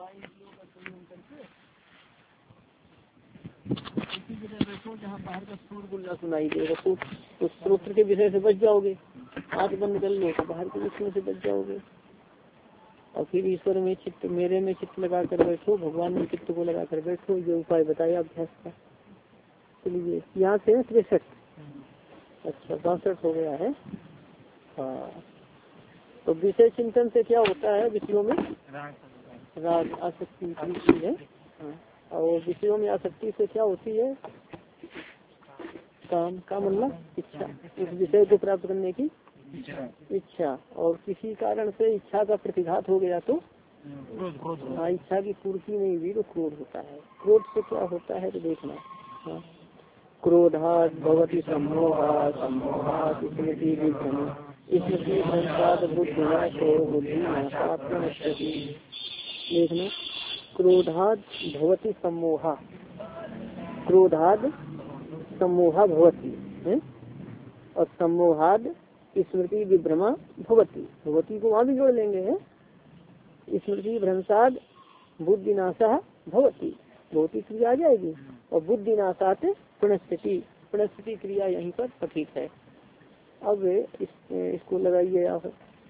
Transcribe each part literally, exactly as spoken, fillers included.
इसी जगह बैठो जहाँ बाहर का सूर गुल्ला सुनाई देगा तो उस स्रोत्र के विषय से बच जाओगे। आँख बंद कर लो तो बाहर के विषय से बच जाओगे। और फिर ईश्वर में चित्त, मेरे में चित्त लगा कर बैठो, भगवान में चित्त को लगा कर बैठो। ये उपाय बताया अभ्यास का। चलिए यहाँ से तिरसठ, अच्छा बासठ हो गया है। हाँ, तो विषय चिंतन से क्या होता है? विषयों में राग आसक्ति होती है। हाँ, और विषयों में आसक्ति से क्या होती है? काम का मतलब इच्छा, उस विषय को प्राप्त करने की इच्छा। और किसी कारण से इच्छा का प्रतिघात हो गया तो हाँ, इच्छा की पूर्ति नहीं हुई तो क्रोध होता है। क्रोध से क्या होता है तो देखना। हाँ, क्रोधात् भवति सम्मोहात्, सम्मोहात् स्मृति विभ्रम, स्मृति भ्रंशात् बुद्धिनाशो, बुद्धिनाशात् प्रणश्यति। देखना, क्रोधात् भवति सम्मोहा, क्रोधात् सम्मोहा भवति है? और सम्मोहाद स्मृति विभ्रमा भवति, भवति को वहाँ भी जोड़ लेंगे है? स्मृति भ्रंशाद बुद्धिनाशा भवति, भवति क्रिया आ जाएगी। और बुद्धिनाशात प्रणस्थिति, प्रणस्थिति क्रिया यहीं पर पठित है। अब इस, इसको लगाइए आप।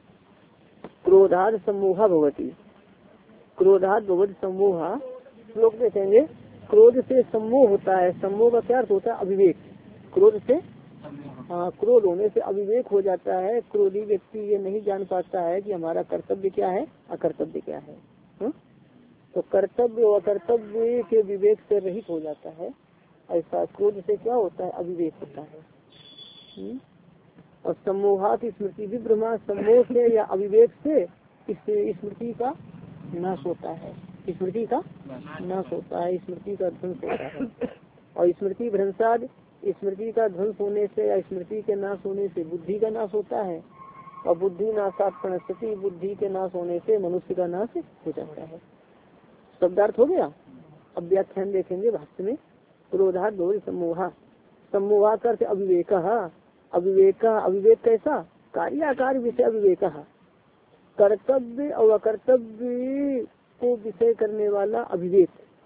क्रोधाद सम्मोहा भवति, क्रोधाद भवति सम्मोहा। लोग देखेंगे क्रोध से सम्मोह होता है। सम्मोह का क्या अर्थ होता है? अविवेक। क्रोध से हाँ, क्रोध होने से अविवेक हो जाता है। क्रोधी व्यक्ति ये नहीं जान पाता है कि हमारा कर्तव्य क्या है, अकर्तव्य क्या है। हा? तो कर्तव्य और अकर्तव्य के विवेक से रहित हो जाता है। ऐसा क्रोध से क्या होता है? अविवेक होता है। हुँ? और सम्मोहात स्मृति विभ्रमा, सम्मोह से या अविवेक से इस स्मृति का नाश होता है। स्मृति का नाश होता है, स्मृति का ध्वंस होता है। और स्मृति भ्रंशाद, स्मृति का ध्वंस होने से या स्मृति के नाश होने से बुद्धि का नाश होता है। और बुद्धि नाशात प्रणस्थिति, बुद्धि के नाश होने से मनुष्य का नाश हो जाता है। शब्दार्थ हो गया। अब व्याख्यान देखेंगे भाष्य में। क्रोधात् भवति सम्मोहा, सम्मोहा करते अविवेक, अविवेक अविवेक कैसा? कार्याकार विषय अविवेक, कर्तव्य और अकर्तव्य को विषय करने वाला अविवेक।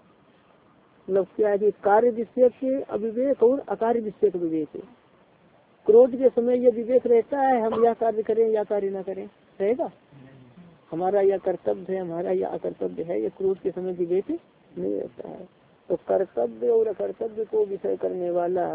मतलब क्या है कि कार्य विषय के अविवेक और अकार्य विषय का विवेक है। क्रोध के समय यह विवेक रहता है हम यह कार्य करें या कार्य न करें, रहेगा। हमारा यह कर्तव्य है, हमारा यह अकर्तव्य है, यह क्रोध के समय विवेक नहीं रहता है। तो कर्तव्य और अकर्तव्य को विषय करने वाला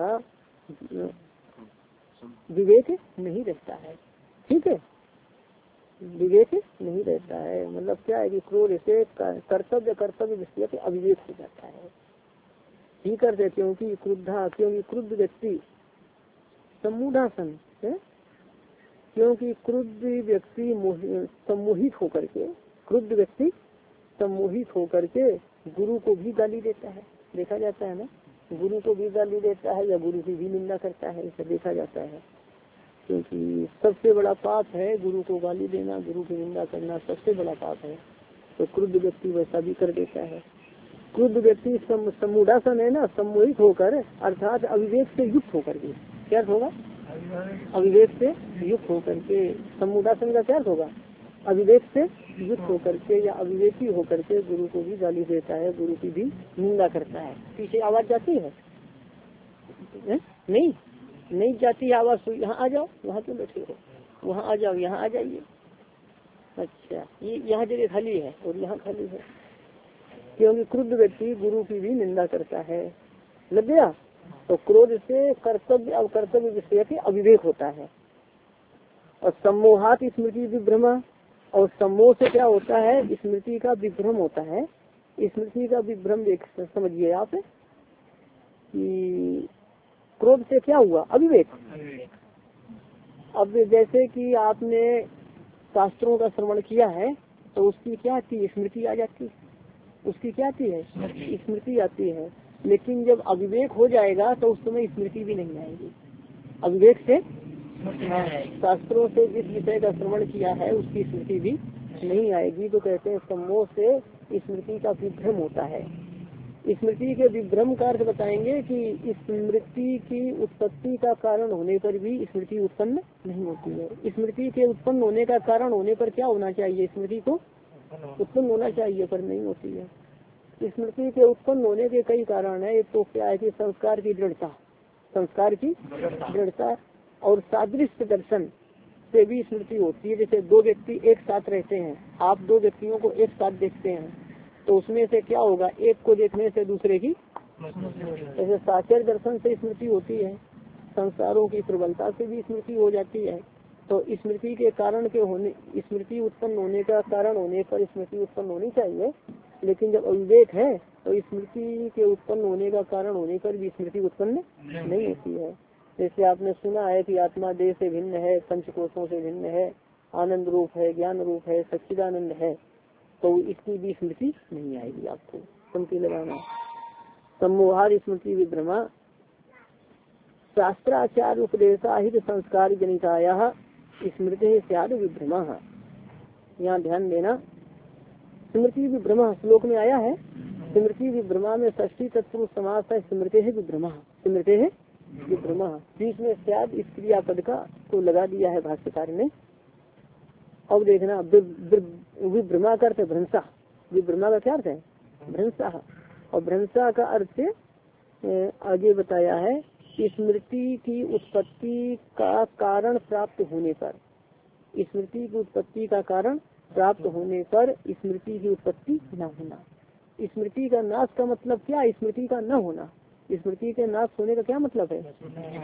विवेक नहीं रहता है। ठीक है, विवेक नहीं रहता है। मतलब क्या है कि क्रोध से कर्तव्य कर्तव्य विषय के अविवेक हो जाता है। ही करते क्योंकि क्रुद्धा, क्योंकि क्रुद्ध व्यक्ति सम्मूढ़ासन है, क्योंकि क्रुद्ध व्यक्ति सम्मोहित होकर के, क्रुद्ध व्यक्ति सम्मोहित होकर के गुरु को भी गाली देता है। देखा जाता है ना, गुरु को भी गाली देता है या गुरु की भी निंदा करता है, इसे देखा जाता है। क्योंकि सबसे बड़ा पाप है गुरु को गाली देना, गुरु की निंदा करना सबसे बड़ा पाप है। तो क्रुद्ध व्यक्ति वैसा भी कर देता है। क्रुद्ध व्यक्ति सम्मूढ़ासन है ना, सम्मोहित होकर अर्थात अविवेक से युक्त होकर के, क्या होगा? अविवेक से युक्त होकर के। सम्मूढ़ासन का क्या होगा? अविवेक से युक्त होकर के या अविवेकी होकर के गुरु को भी गाली देता है, गुरु की भी निंदा करता है। पीछे आवाज जाती है? है? नहीं नहीं जाती है आवाज। यहाँ आ जाओ, वहाँ क्यों बैठे हो? वहाँ आ जाओ, यहाँ आ जाइए। अच्छा, ये यहाँ जगह खाली है और यहाँ खाली है। क्योंकि क्रुद्ध व्यक्ति गुरु की भी निंदा करता है। लग गया? तो क्रोध से कर्तव्य और कर्तव्य विषय के अविवेक होता है। और सम्मोहात स्मृति विभ्रमा, और सम्मोह से क्या होता है? स्मृति का विभ्रम होता है। स्मृति का विभ्रम देख समझिए आप कि क्रोध से क्या हुआ? अविवेक। अब जैसे कि आपने शास्त्रों का श्रवण किया है तो उसकी क्या आती है? स्मृति आ जाती है। उसकी क्या आती है? स्मृति आती है। लेकिन जब अविवेक हो जाएगा तो उस समय स्मृति भी नहीं आएगी। अविवेक से शास्त्रों से जिस विषय का श्रवण किया है उसकी स्मृति भी नहीं आएगी। तो कहते हैं सम्मोह से स्मृति का विभ्रम होता है। स्मृति के विभ्रम का अर्थ बताएंगे कि स्मृति की उत्पत्ति का कारण होने पर भी स्मृति उत्पन्न नहीं होती है। स्मृति के उत्पन्न होने का कारण होने पर क्या होना चाहिए? स्मृति को उत्पन्न होना चाहिए पर नहीं होती है। स्मृति के उत्पन्न होने के कई कारण है। एक तो क्या है कि संस्कार की दृढ़ता, संस्कार की दृढ़ता और सादृश्य दर्शन से भी स्मृति होती है। जैसे दो व्यक्ति एक साथ रहते हैं, आप दो व्यक्तियों को एक साथ देखते हैं तो उसमें से क्या होगा, एक को देखने से दूसरे की, जैसे साचर दर्शन से स्मृति होती है। संस्कारों की प्रबलता से भी स्मृति हो जाती है। तो स्मृति के कारण के होने, स्मृति उत्पन्न होने का कारण होने पर स्मृति उत्पन्न होनी चाहिए, लेकिन जब अविवेक है तो स्मृति के उत्पन्न होने का कारण होने पर भी स्मृति उत्पन्न नहीं होती है। जैसे आपने सुना है कि आत्मा देह से भिन्न है, पंचकोशों से भिन्न है, आनंद रूप है, ज्ञान रूप है, सच्चिदानंद है, तो इसकी भी स्मृति नहीं आएगी। आपको पंक्ति लगाना, सम्मोहार स्मृति विभ्रमा शास्त्राचार उपदेशाहित संस्कार जनिताया स्मृति स्याद विभ्रमा। यहाँ ध्यान देना, स्मृति विभ्रमा श्लोक में आया है। स्मृति विभ्रमा में षष्ठी तत्पुरुष समास है, स्मृति है विभ्रमा, स्मृति है विभ्रमा। बीच में स्याद इस क्रियापद का को लगा दिया है भाष्यकार ने। अब देखना, विभ्रमा का अर्थ है भ्रंशा। विभ्रमा का क्या अर्थ है, भ्रंशा। और भ्रंशा का अर्थ आगे बताया है, स्मृति की उत्पत्ति का कारण प्राप्त होने पर, स्मृति की उत्पत्ति का कारण प्राप्त होने पर स्मृति की उत्पत्ति न होना। स्मृति का नाश का मतलब क्या, स्मृति का न होना। स्मृति के नाश होने का क्या मतलब है,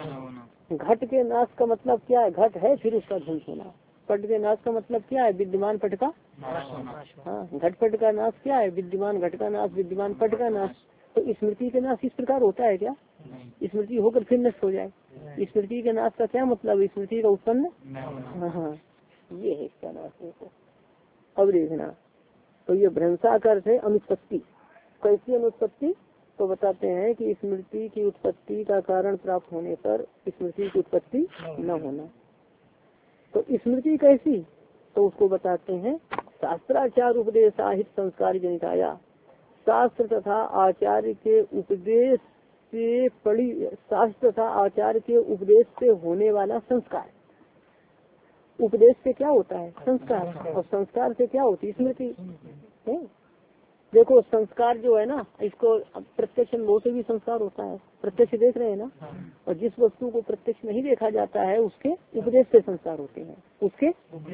घट के नाश का मतलब क्या है, घट है फिर उसका ध्वंस होना। पट के नाश का मतलब क्या है, विद्यमान पट का, हाँ घटपट का नाश क्या है, विद्यमान घट का नाश, विद्यमान पट का नाश। तो स्मृति के नाश इस प्रकार होता है क्या, स्मृति होकर फिर नष्ट हो जाए। स्मृति के नाश का क्या मतलब, स्मृति का उत्पन्न, हाँ हाँ ये है इसका नाश। देखो अब देखना, तो ये भ्रंशा का अर्थ है अनुत्पत्ति। कैसी अनुत्पत्ति, तो बताते हैं कि स्मृति की उत्पत्ति का कारण प्राप्त होने पर स्मृति की उत्पत्ति न होना। तो स्मृति कैसी, तो उसको बताते हैं शास्त्राचार उपदेशाहित संस्कार जनिताया। शास्त्र तथा आचार्य के उपदेश से पड़ी, शास्त्र तथा आचार्य के उपदेश से होने वाला संस्कार। उपदेश से क्या होता है, संस्कार, और संस्कार से क्या होती है, स्मृति है। देखो संस्कार जो है ना, इसको प्रत्यक्ष अनुभव से भी संस्कार होता है। प्रत्यक्ष देख रहे हैं ना, और जिस वस्तु को प्रत्यक्ष नहीं देखा जाता है उसके उपदेश से संस्कार होते हैं, उसके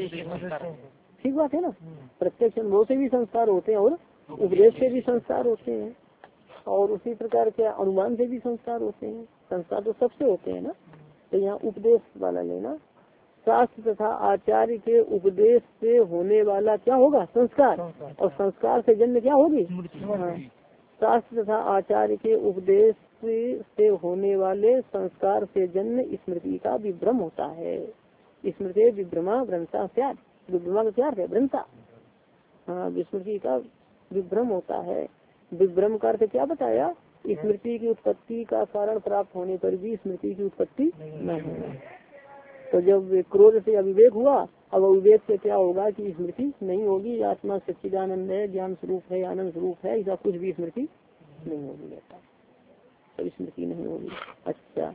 ठीक बात है ना। प्रत्यक्ष अनुभव से भी संस्कार होते हैं और उपदेश से भी संस्कार होते हैं, और उसी प्रकार के अनुमान से भी संस्कार होते हैं। संस्कार तो सबसे होते हैं ना, तो यहाँ उपदेश वाला लेना। शास्त्र तथा आचार्य के उपदेश से होने वाला क्या होगा, संस्कार, और संस्कार से जन्म क्या होगी, हाँ। शास्त्र तथा आचार्य के उपदेश से होने वाले संस्कार से जन्म स्मृति का विभ्रम होता है। स्मृति विभ्रमा भ्रंशा स्यात्, विभ्रमा का क्या है, भ्रंशा, हाँ स्मृति का विभ्रम होता है। विभ्रम का अर्थ क्या बताया, स्मृति की उत्पत्ति का कारण प्राप्त होने पर भी स्मृति की उत्पत्ति न होना। तो जब क्रोध से अविवेक हुआ, अब अविवेक से क्या होगा कि स्मृति नहीं होगी। आत्मा सच्चिदानंद है, ज्ञान स्वरूप है, आनंद स्वरूप है, ऐसा कुछ भी स्मृति नहीं होगी, रहता तो स्मृति नहीं होगी। अच्छा,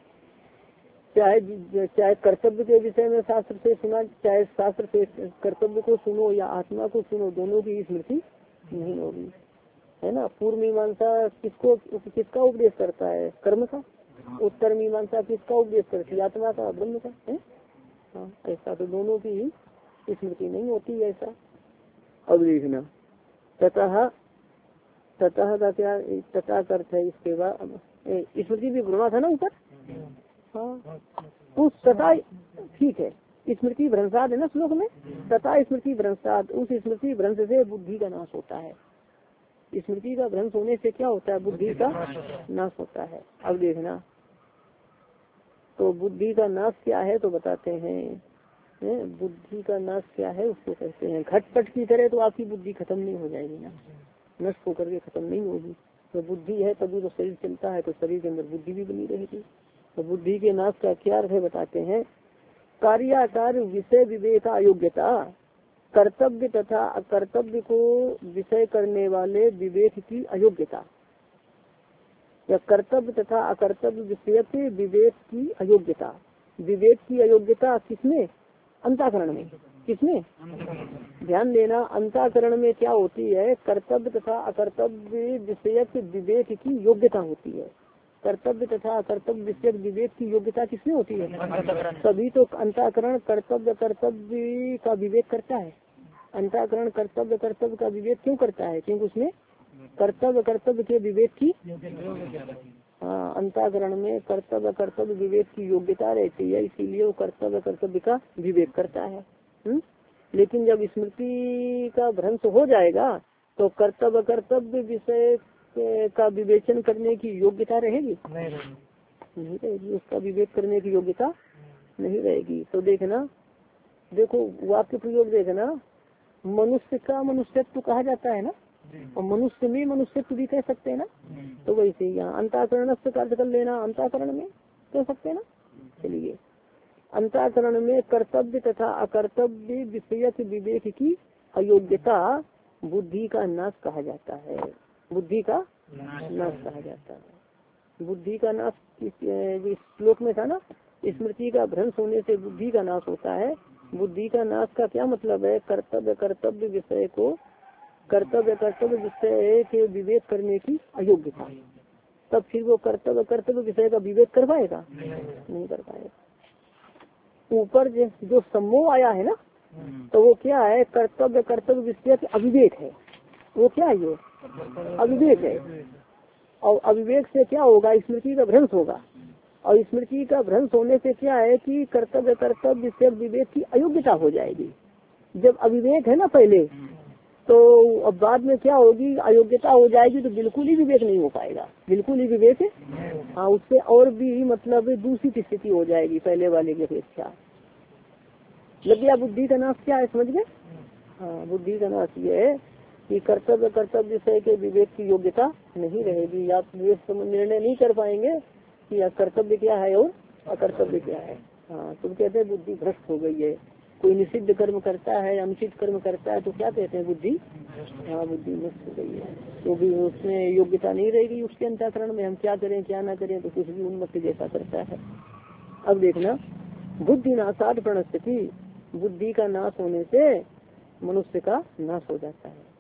चाहे चाहे कर्तव्य के विषय में शास्त्र से सुना, चाहे शास्त्र से कर्तव्य को सुनो या आत्मा को सुनो, दोनों की स्मृति नहीं होगी, है ना। पूर्व मीमांसा किसको किसका उपदेश करता है, कर्म का। उत्तर मीमांसा किसका उपदेश करती है, आत्मा का, ब्रह्म का, है हाँ। ऐसा तो दोनों की स्मृति नहीं होती ऐसा। अब देखना, ततः ततः का क्या, तथा अर्थ है इसके बाद स्मृति भी भ्रमा था ना ऊपर, हाँ उस तथा ठीक है, स्मृति भ्रंशाद है ना श्लोक में, तथा स्मृति भ्रंशाद, उस स्मृति भ्रंश से बुद्धि का नाश होता है। स्मृति का भ्रंश होने से क्या होता है, बुद्धि का नाश होता है। अब देखना, तो बुद्धि का नाश क्या है, तो बताते हैं बुद्धि का नाश क्या है, उसको कहते हैं घटपट की तरह तो आपकी बुद्धि खत्म नहीं हो जाएगी ना, नष्ट होकर के खत्म नहीं होगी। तो बुद्धि है तभी तो शरीर चलता है, तो शरीर के अंदर बुद्धि भी बनी रहेगी। तो बुद्धि के नाश का क्या अर्थ है बताते हैं, कार्याकार विषय विवेक अयोग्यता, कर्तव्य तथा अकर्तव्य को विषय करने वाले विवेक की अयोग्यता, या कर्तव्य तथा अकर्तव्य विषय के विवेक की अयोग्यता। विवेक की अयोग्यता किसमें, अंतःकरण में, किसमें? ध्यान देना, अंतःकरण में क्या होती है? कर्तव्य तथा अकर्तव्य विषयक विवेक की योग्यता होती है। कर्तव्य तथा अकर्तव्य विषयक विवेक की योग्यता किसमें होती है? तभी तो अंतःकरण कर्तव्य कर्तव्य का विवेक करता है। अंतःकरण कर्तव्य कर्तव्य का विवेक क्यों करता है? क्योंकि उसमें कर्तव्य कर्तव्य के विवेक की, हाँ, अंतःकरण में कर्तव्य कर्तव्य विवेक की योग्यता रहती है, इसीलिए वो कर्तव्य कर्तव्य का विवेक करता है। हुँ? लेकिन जब स्मृति का भ्रंश हो जाएगा तो कर्तव्य कर्तव्य विषय का विवेचन करने की योग्यता रहेगी? नहीं रहेगी, उसका विवेक करने की योग्यता नहीं रहेगी। तो देखना, देखो वाक्य प्रयोग देखना, मनुष्य का मनुष्यत्व कहा जाता है ना, और मनुष्य में मनुष्यत्व भी कह सकते हैं ना। तो वैसे ही यहाँ अंतःकरण से कार्य कर लेना, अंतःकरण में कह सकते हैं ना। चलिए, अंतःकरण में कर्तव्य तथा अकर्तव्य विषयक विवेक की अयोग्यता बुद्धि का नाश कहा जाता है। बुद्धि का नाश कहा जाता है। बुद्धि का नाश इस श्लोक में था ना, स्मृति का भ्रंश होने से बुद्धि का नाश होता है। बुद्धि का नाश का क्या मतलब है? कर्तव्य कर्तव्य विषय को कर्तव्य कर्तव्य विषय के विवेक करने की अयोग्यता। तब फिर वो कर्तव्य कर्तव्य विषय का विवेक कर पाएगा? नहीं कर पाएगा। ऊपर जो सम्मोह आया है ना, तो वो क्या है? कर्तव्य कर्तव्य विषय के अविवेक है। वो क्या है? ये अविवेक है। और अविवेक से क्या होगा? स्मृति का भ्रंश होगा। और स्मृति का भ्रंश होने से क्या है कि कर्तव्य कर्तव्य विषय विवेक की अयोग्यता हो जाएगी। जब अविवेक है ना पहले, तो अब बाद में क्या होगी? अयोग्यता हो जाएगी, तो बिल्कुल ही विवेक नहीं हो पाएगा। बिल्कुल ही विवेक, हाँ, उससे और भी मतलब दूसरी स्थिति हो जाएगी पहले वाले की अपेक्षा। लग गया बुद्धि का नाश क्या है? समझ गए? हाँ, बुद्धि का नाश ये है कि कर्तव्य कर्तव्य विषय के विवेक की योग्यता नहीं रहेगी। आप विवेक निर्णय नहीं कर पाएंगे कि कर्तव्य क्या है और अकर्तव्य क्या है। हाँ, तुम कहते हैं बुद्धि भ्रष्ट हो गई है। कोई निषिद्ध कर्म करता है, अनुचित कर्म करता है, तो क्या कहते हैं? बुद्धि, हाँ, बुद्धि नष्ट हो गई है। क्योंकि तो उसमें योग्यता नहीं रहेगी उसके अंतःकरण में। हम क्या करें क्या ना करें, तो कुछ भी उन्मत्त जैसा करता है। अब देखना, बुद्धि नाशाद प्रणस्थिति, बुद्धि का नाश होने से मनुष्य का नाश हो जाता है।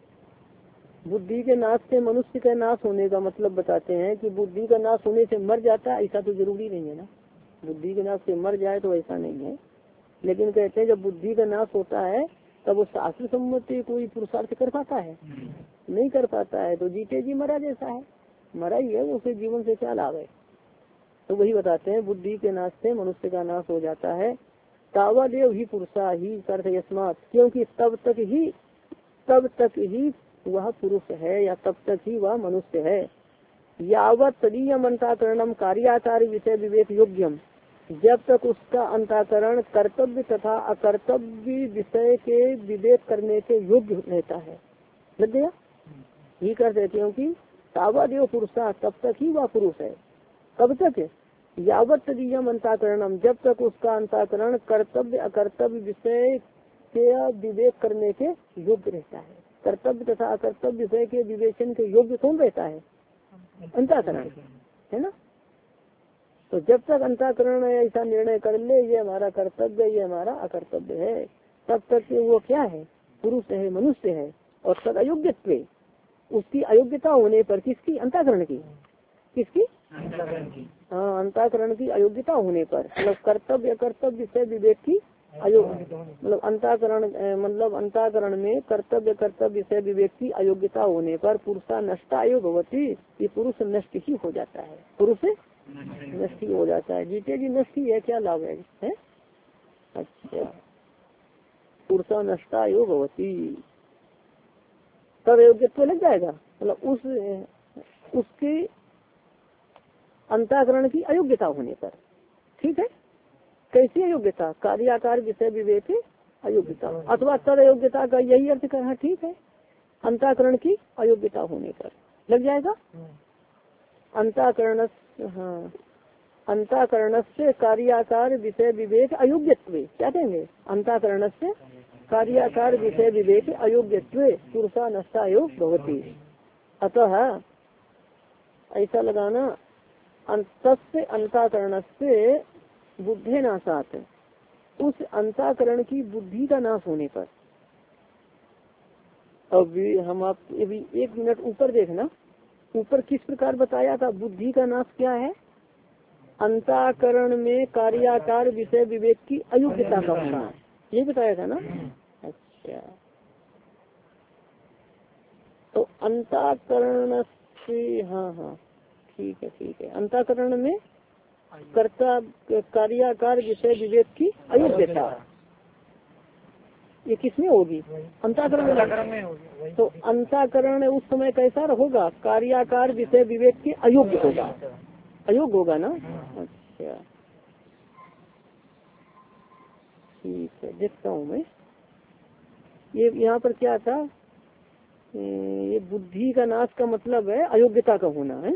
बुद्धि के नाश से मनुष्य का नाश होने का मतलब बताते हैं कि बुद्धि का नाश होने से मर जाता है, ऐसा तो जरूरी नहीं है ना। बुद्धि के नाश से मर जाए तो ऐसा नहीं है। लेकिन कहते हैं जब बुद्धि का नाश होता है तब वो शास्त्र सम्मति कोई पुरुषार्थ कर पाता है? नहीं कर पाता है। तो जीते जी मरा जैसा है, मरा ही है, उसके जीवन से क्या लाभ है। तो वही बताते हैं, बुद्धि के नाश से मनुष्य का नाश हो जाता है। तावादेव ही पुरुषा ही अर्थ यस्मात्, क्योंकि तब तक ही तब तक ही वह पुरुष है या तब तक ही वह मनुष्य है। यावत तदीयम अंतःकरणम कार्याकार विषय विवेक योग्यम, जब तक उसका अंतःकरण कर्तव्य तथा अकर्तव्य विषय के विवेक करने के योग्य रहता है। लग गया? ही करते, क्योंकि तावादेव पुरुषा, तब तक ही वह पुरुष है। कब तक? यावत तदीयम अंतःकरणम, जब तक उसका अंतःकरण कर्तव्य अकर्तव्य विषय के विवेक करने के योग्य रहता है। कर्तव्य तथा अकर्तव्य विषय के विवेचन के योग्य कौन रहता है? अंतःकरण, है ना। तो जब तक अंतःकरण ऐसा निर्णय कर ले ये हमारा कर्तव्य, ये हमारा अकर्तव्य है, तब तक वो क्या है? पुरुष है, मनुष्य है। और तद अयोग्यत्व, उसकी अयोग्यता होने पर, किसकी? अंतःकरण की। किसकी? हाँ, अंतःकरण की अयोग्यता होने पर, मतलब कर्तव्य अकर्तव्य विषय विवेक की अयोग्य, मतलब अंतःकरण मतलब अंतःकरण में कर्तव्य कर्तव्य विषय विवेक की अयोग्यता होने पर पुरुषा नष्टा अयोग होती, ये पुरुष नष्ट ही हो जाता है। पुरुष नष्ट ही हो जाता है। जीते जी नष्ट ही है, क्या लाभ है, है? अच्छा, पुरुषा नष्टा अयोग होती, तब अयोग्यत्व लग जाएगा, मतलब उस उसकी अंतःकरण की अयोग्यता होने पर। ठीक है, कैसी अयोग्यता? कार्याकार विषय विवेक अयोग्यता, अथवा तद अयोग्यता का यही अर्थ करना। ठीक है, अंतःकरण की अयोग्यता होने पर लग जाएगा। अंतःकरण, हाँ, अंतःकरण से कार्याकार विषय विवेक अयोग्यत्व, क्या कहेंगे? अंतःकरण से कार्याकार विषय विवेक अयोग्यत्व पुरुषा नष्टा योग भवती। अतः ऐसा लगाना, अंतस्य अंतःकरण से बुद्धि नाशात, उस अंतःकरण की बुद्धि का नाश होने पर। अभी हम आप अभी एक मिनट ऊपर देखना, ऊपर किस प्रकार बताया था बुद्धि का नाश क्या है? अंतःकरण में कार्याकार विषय विवेक की अयोग्यता का होना, ये बताया था ना। अच्छा, तो अंतःकरण से, हाँ हाँ ठीक है ठीक है, अंतःकरण में कर्ता कार्याकार विषय विवेक की अयोग्यता, ये किसमें होगी? अंतःकरण में होगी। तो अंतःकरण उस समय कैसा होगा? कार्याकार विषय विवेक के अयोग्य होगा, अयोग्य होगा ना। अच्छा ठीक है, देखता हूँ मैं। ये यहाँ पर क्या था? ये बुद्धि का नाश का मतलब है अयोग्यता का होना है।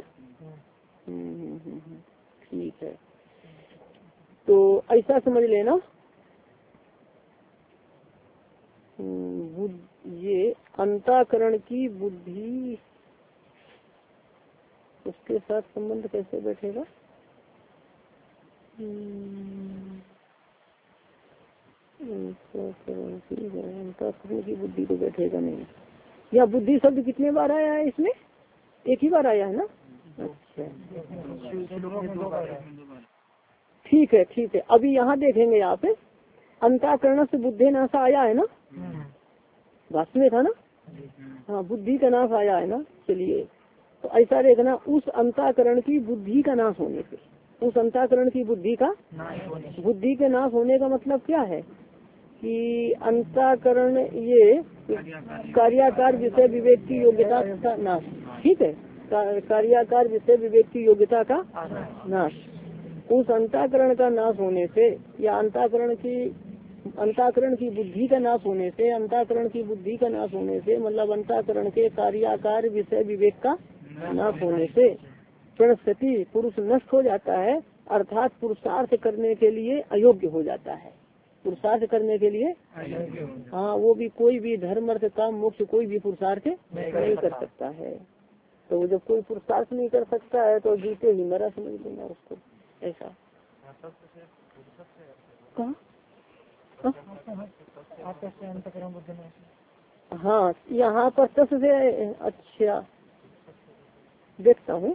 ठीक है, तो ऐसा समझ लेना, ये अंतःकरण की बुद्धि उसके साथ संबंध कैसे बैठेगा? अंतःकरण की बुद्धि तो बैठेगा नहीं। या बुद्धि शब्द कितने बार आया है इसमें? एक ही बार आया है ना। अच्छा ठीक है ठीक है, अभी यहाँ देखेंगे यहाँ पे अंतःकरण से बुद्धि नाश आया है ना, वास्तव में था ना। हाँ, बुद्धि का नाश आया है ना। चलिए, तो ऐसा देखना, उस अंतःकरण की बुद्धि का नाश होने से, उस अंतःकरण की बुद्धि का बुद्धि के नाश होने का मतलब क्या है? कि अंतःकरण ये कार्याकार विषय विवेक की योग्यता का नाश, ठीक है, कार्याकार विषय विवेक की योग्यता का नाश। उस अंतःकरण का नाश होने से या अंतःकरण की अंतःकरण की बुद्धि का नाश होने से, अंतःकरण की बुद्धि का नाश होने से मतलब अंतःकरण के कार्याकार विषय विवेक का नाश होने से प्रणस्थिति पुरुष नष्ट हो जाता है, अर्थात पुरुषार्थ करने के लिए अयोग्य हो जाता है। पुरुषार्थ करने के लिए, हाँ, वो भी कोई भी धर्म अर्थ काम मोक्ष कोई भी पुरुषार्थ नहीं कर सकता है। तो जब कोई पुरुषार्थ नहीं कर सकता है तो जीते ही मरा समझ लेना उसको। ऐसा कहाँ? हाँ, यहाँ पर तस से, अच्छा देखता हूँ,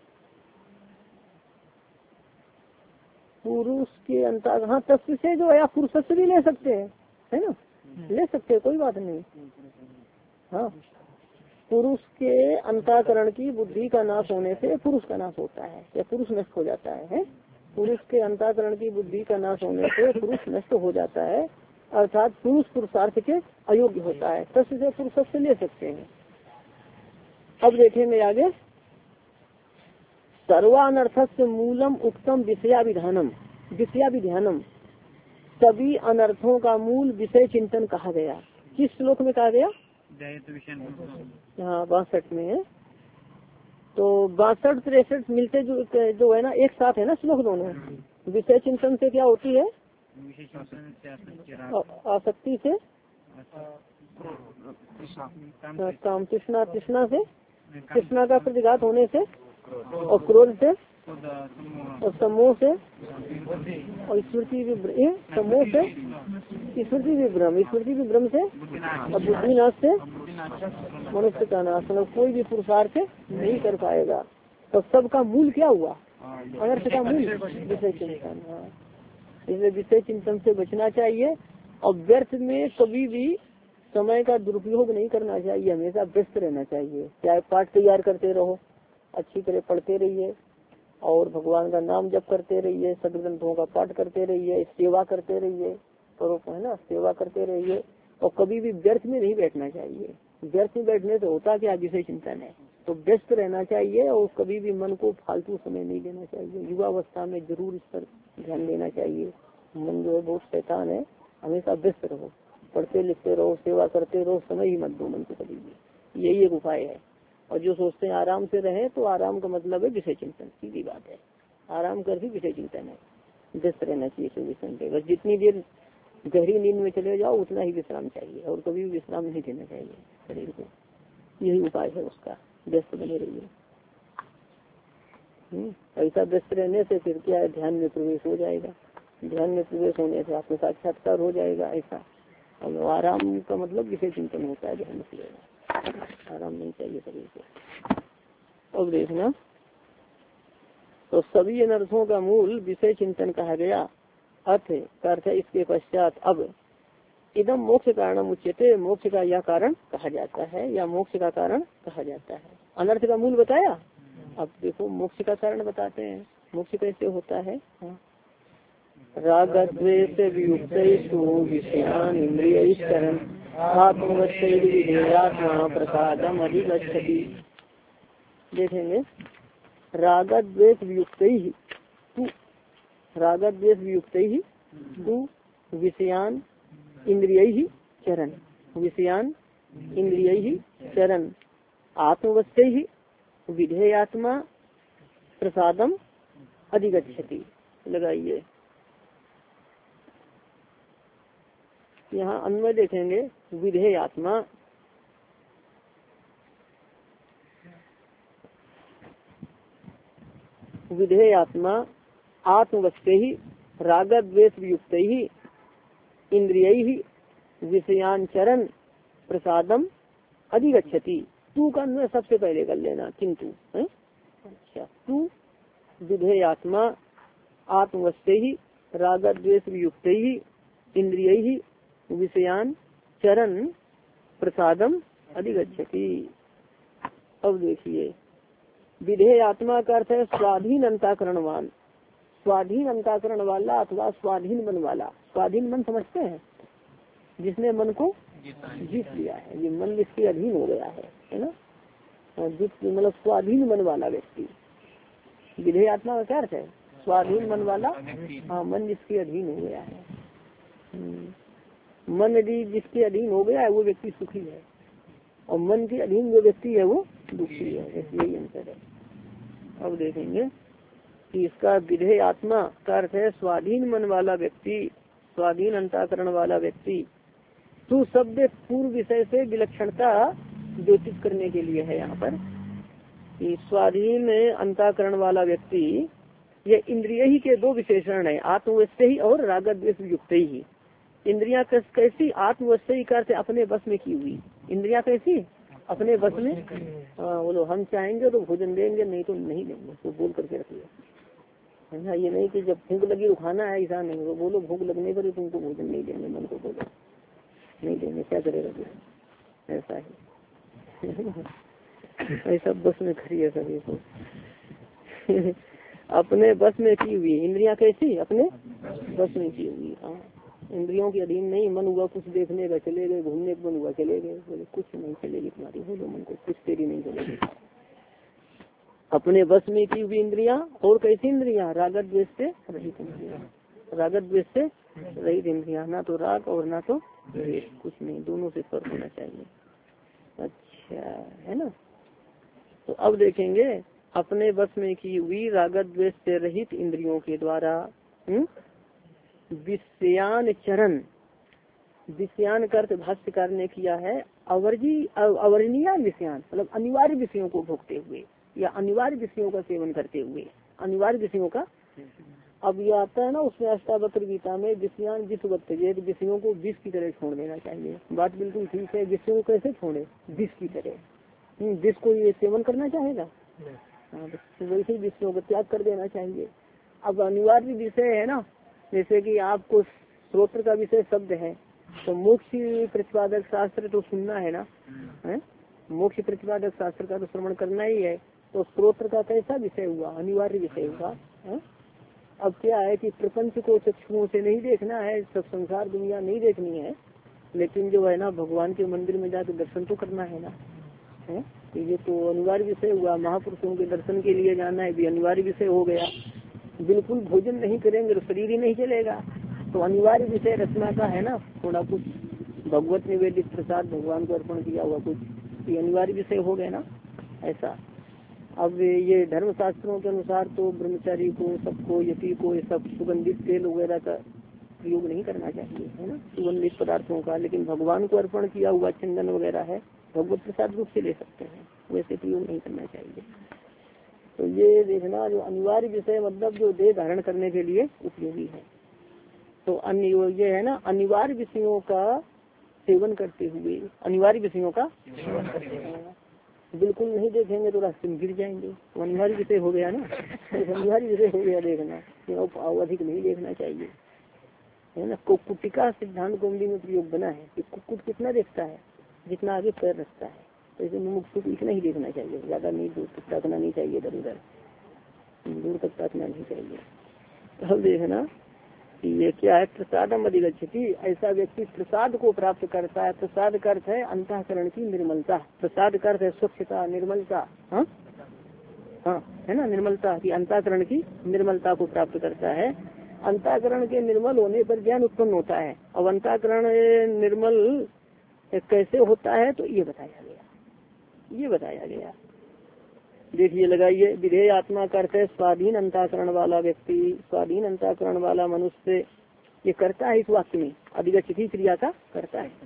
पुरुष के अंतर, हाँ तत्व से जो है आप पुरुष से भी ले सकते हैं, है ना, ले सकते हैं, कोई बात नहीं। हाँ, पुरुष के अंतःकरण की बुद्धि का नाश होने से पुरुष का नाश होता है या पुरुष नष्ट हो जाता है, है? पुरुष के अंतःकरण की बुद्धि का नाश होने से पुरुष नष्ट हो जाता है, अर्थात पुरुष पुरुषार्थ के अयोग्य होता है। तत्व से पुरुष से ले सकते हैं। अब देखेंगे आगे, सर्वानर्थस्य मूलम उत्तम विषयाविधानम, विषयाविधानम, सभी अनर्थों का मूल विषय चिंतन कहा गया। किस श्लोक में कहा गया? हाँ, बासठ में है। तो बासठ तिरसठ मिलते जो जो है ना, एक साथ है ना श्लोक दोनों। विषय चिंतन से क्या होती है? आसक्ति से, काम तृष्णा, तृष्णा से, तृष्णा का प्रतिघात होने से, और क्रोध से, और समोह से, और स्मृति विभ्रम, समोह से, स्मृति विभ्रम, स्मृति विभ्रम से, और बुद्धिनाश से मनुष्य का नाश। मतलब कोई भी पुरुषार्थ नहीं कर पाएगा। तो सबका मूल क्या हुआ? अनर्थ का मूल विषय चिंतन। हाँ, इसलिए विषय चिंतन से बचना चाहिए और व्यर्थ में कभी भी समय का दुरुपयोग नहीं करना चाहिए। हमेशा व्यस्त रहना चाहिए। चाहे पाठ तैयार करते रहो, अच्छी तरह पढ़ते रहिए और भगवान का नाम जप करते रहिए, सदग्रंथों का पाठ करते रहिए, सेवा करते रहिए, तो है ना, सेवा करते रहिए। और कभी भी व्यर्थ में नहीं बैठना चाहिए। व्यर्थ में बैठने से होता क्या? विषय चिंतन है। तो व्यस्त रहना चाहिए और कभी भी मन को फालतू समय नहीं देना चाहिए। युवावस्था में जरूर इस पर ध्यान देना चाहिए। मन जो है बहुत शैतान है, हमेशा व्यस्त रहो, पढ़ते लिखते रहो, सेवा करते रहो, समय ही मत दो मन को कभी भी। यही एक उपाय है। और जो सोचते हैं आराम से रहे, तो आराम का मतलब है विषय चिंतन। सीधी बात है, आराम कर भी विषय चिंतन है। व्यस्त रहना चाहिए चौबीस घंटे। बस जितनी देर गहरी नींद में चले जाओ उतना ही विश्राम चाहिए और कभी भी विश्राम नहीं देना चाहिए शरीर को। यही उपाय है उसका, व्यस्त बने रहिए। ऐसा व्यस्त रहने से फिर क्या है, ध्यान में प्रवेश हो जाएगा। ध्यान में प्रवेश होने से आपको साक्षात्कार हो जाएगा ऐसा। अब आराम का मतलब विषय चिंतन होता है, ध्यान रखिएगा, आराम नहीं चाहिए शरीर को। अब देखना, तो सभी अनर्थों का मूल विषय चिंतन कहा गया। अर्थ अर्थ इसके पश्चात अब इदम मोक्ष कारणम उच्यते, मोक्ष का यह कारण कहा जाता है या मोक्ष का कारण कहा जाता है। अनर्थ का मूल बताया, अब देखो मोक्ष का कारण बताते हैं। मोक्ष कैसे होता है? हाँ। राग द्वेष वियुक्तेषु विषयान् इंद्रियैश्चरन् आत्मवश्यैर्विधेयात्मा प्रसादम् अधिगच्छति। देखेंगे, राग द्वेष वियुक्तैः तु राग द्वेष वियुक्तैः तु विषयान् इंद्रियैः चरन् विषयान् इंद्रियैः चरन् आत्मवश्यैः विधेयात्मा प्रसादम अधिगच्छति। लगाइए, यहाँ अन्वय देखेंगे, विधेयात्मा विधेयात्मा आत्मवश्यैः राग द्वेष वियुक्तैः इंद्रियैः विषयान् प्रसादम अधिगच्छति। तू का अन्वय सबसे पहले कर लेना, किंतु है। अच्छा, तू विधेयात्मा आत्मवश्यैः राग द्वेष वियुक्तैः इंद्रियैः विषयान् चरन् प्रसादम अधिगच्छति। अब देखिए, विधेय आत्मा का अर्थ है स्वाधीन अंतःकरणवान, स्वाधीन अंतःकरण वाला अथवा स्वाधीन मन वाला। स्वाधीन मन समझते हैं, जिसने मन को जीत लिया है, ये मन जिसके अधीन हो गया है, है ना, जिस मतलब स्वाधीन मन वाला व्यक्ति। विधेय आत्मा का क्या अर्थ है? स्वाधीन मन वाला, हाँ, मन जिसके अधीन हो गया है। मन यदि जिसके अधीन हो गया है वो व्यक्ति सुखी है, और मन के अधीन जो व्यक्ति है वो दुखी है। यही अंतर है। अब देखेंगे कि इसका विधेय आत्मा का अर्थ है स्वाधीन मन वाला व्यक्ति, स्वाधीन अंतःकरण वाला व्यक्ति। तू शब्द पूर्व विषय से विलक्षणता द्योतित करने के लिए है यहाँ पर, कि स्वाधीन अंतःकरण वाला व्यक्ति, ये इंद्रिय ही के दो विशेषण है, आत्मवश्य ही और राग द्वेष युक्त ही। इंद्रियां कैसी? आत्मवश्य का अर्थ अपने बस में की हुई। इंद्रियां कैसी? अपने बस में। हाँ, बोलो हम चाहेंगे तो भोजन देंगे, नहीं तो नहीं देंगे, तो बोल करके रखिए। है ना, ये नहीं कि जब भूख लगी तो खाना है, ऐसा नहीं। तो बोलो भूख लगने पर तुमको भोजन नहीं देंगे, मन को बोलो नहीं देंगे, क्या करेगा? ऐसा ही ऐसा बस में खड़ी है सभी को अपने बस में की हुई। इंद्रियां कैसी? अपने बस में की हुई। हाँ, इंद्रियों के अधीन नहीं। मन हुआ कुछ देखने का, चले गए, घूमने का मन हुआ चले गए, बोले कुछ नहीं चलेगी तुम्हारी, बोलो मन को कुछ तेरी नहीं चलेगी। अपने बस में की हुई इंद्रियां। और कैसी इंद्रियां? राग द्वेष से रहित इंद्रियां, राग द्वेष से रहित इंद्रियां, ना तो राग और ना तो द्वेष, कुछ नहीं, दोनों से फर्क होना चाहिए। अच्छा, है ना। तो अब देखेंगे, अपने बस में की हुई राग द्वेष से रहित इंद्रियों के द्वारा विषयान चरण, विषयान का अर्थ भाष्यकार ने किया है अवर्जी अवर्णीय विषयान, मतलब अनिवार्य विषयों को भोगते हुए या अनिवार्य विषयों का सेवन करते हुए, अनिवार्य विषयों का। अब ये आता है ना उसमें अष्टावक्र गीता में, विषयान जिस वक्त विषयों को विष की तरह छोड़ देना चाहिए। बात बिल्कुल ठीक है। विषयों को कैसे छोड़े? विष की तरह। विष को ये सेवन करना चाहेगा, हाँ, तो वैसे विषयों को त्याग कर देना चाहिए। अब अनिवार्य विषय है ना, जैसे कि आपको श्रोत्र का विषय शब्द है, तो मोक्ष प्रतिपादक शास्त्र तो सुनना है ना, है? मोक्ष प्रतिपादक शास्त्र का तो श्रवण करना ही है। तो श्रोत्र का कैसा विषय हुआ? अनिवार्य विषय हुआ। है? अब क्या है कि प्रपंच को चक्षुओं से नहीं देखना है, सब संसार दुनिया नहीं देखनी है, लेकिन जो है ना भगवान के मंदिर में जाकर दर्शन तो करना है ना, है? तो ये तो अनिवार्य विषय हुआ। महापुरुषों के दर्शन के लिए जाना है भी अनिवार्य विषय हो गया। बिल्कुल भोजन नहीं करेंगे तो शरीर ही नहीं चलेगा। तो अनिवार्य विषय रचना का है ना, थोड़ा कुछ भगवत निवेदित प्रसाद भगवान को अर्पण किया हुआ कुछ, ये अनिवार्य विषय हो गए ना, ऐसा। अब ये धर्म शास्त्रों के अनुसार तो ब्रह्मचारी को, सबको, यति को ये सब सुगंधित तेल वगैरह का प्रयोग नहीं करना चाहिए, है ना, सुगंधित पदार्थों का। लेकिन भगवान को अर्पण किया हुआ चंदन वगैरह है, भगवत प्रसाद रूप से ले सकते हैं, वैसे प्रयोग नहीं करना चाहिए। तो ये देखना, जो अनिवार्य विषय मतलब जो देह धारण करने के लिए उपयोगी है, तो अन्य ये है ना, अनिवार्य विषयों का सेवन करते हुए, अनिवार्य विषयों का सेवन करते हुए, बिल्कुल नहीं देखेंगे तो रास्ते में गिर जाएंगे। तो अनिवार्य विषय हो गया ना, अनिवार्य विषय हो गया देखना, क्यों अधिक नहीं देखना चाहिए, है ना। कुक्कुटिका सिद्धांत कौमुदी में प्रयोग बना है कि कुक्कुट कितना देखता है, जितना आगे पैर रखता है। तो इसे मुमुक्षु को इतना ही देखना चाहिए, ज्यादा नहीं, दूर तक ताकना नहीं चाहिए, इधर उधर दूर तक ताकना नहीं चाहिए। अब देखना कि ये क्या है, प्रसादम अधिगच्छति, ऐसा व्यक्ति प्रसाद को प्राप्त करता है। प्रसाद का अर्थ है अंतःकरण की निर्मलता, प्रसाद का अर्थ है स्वच्छता, निर्मलता, हाँ हाँ है ना, निर्मलता की, अंतःकरण की निर्मलता को प्राप्त करता है। अंतःकरण के निर्मल होने पर ज्ञान उत्पन्न होता है। अब अंतःकरण निर्मल कैसे होता है, तो ये बताया गया, ये बताया गया। देखिए लगाइए, विधेय आत्मा का अर्थ है स्वाधीन अंतःकरण वाला व्यक्ति, स्वाधीन अंतःकरण वाला मनुष्य ये करता है, इस वाक्य में अधिगच्छति क्रिया का करता है,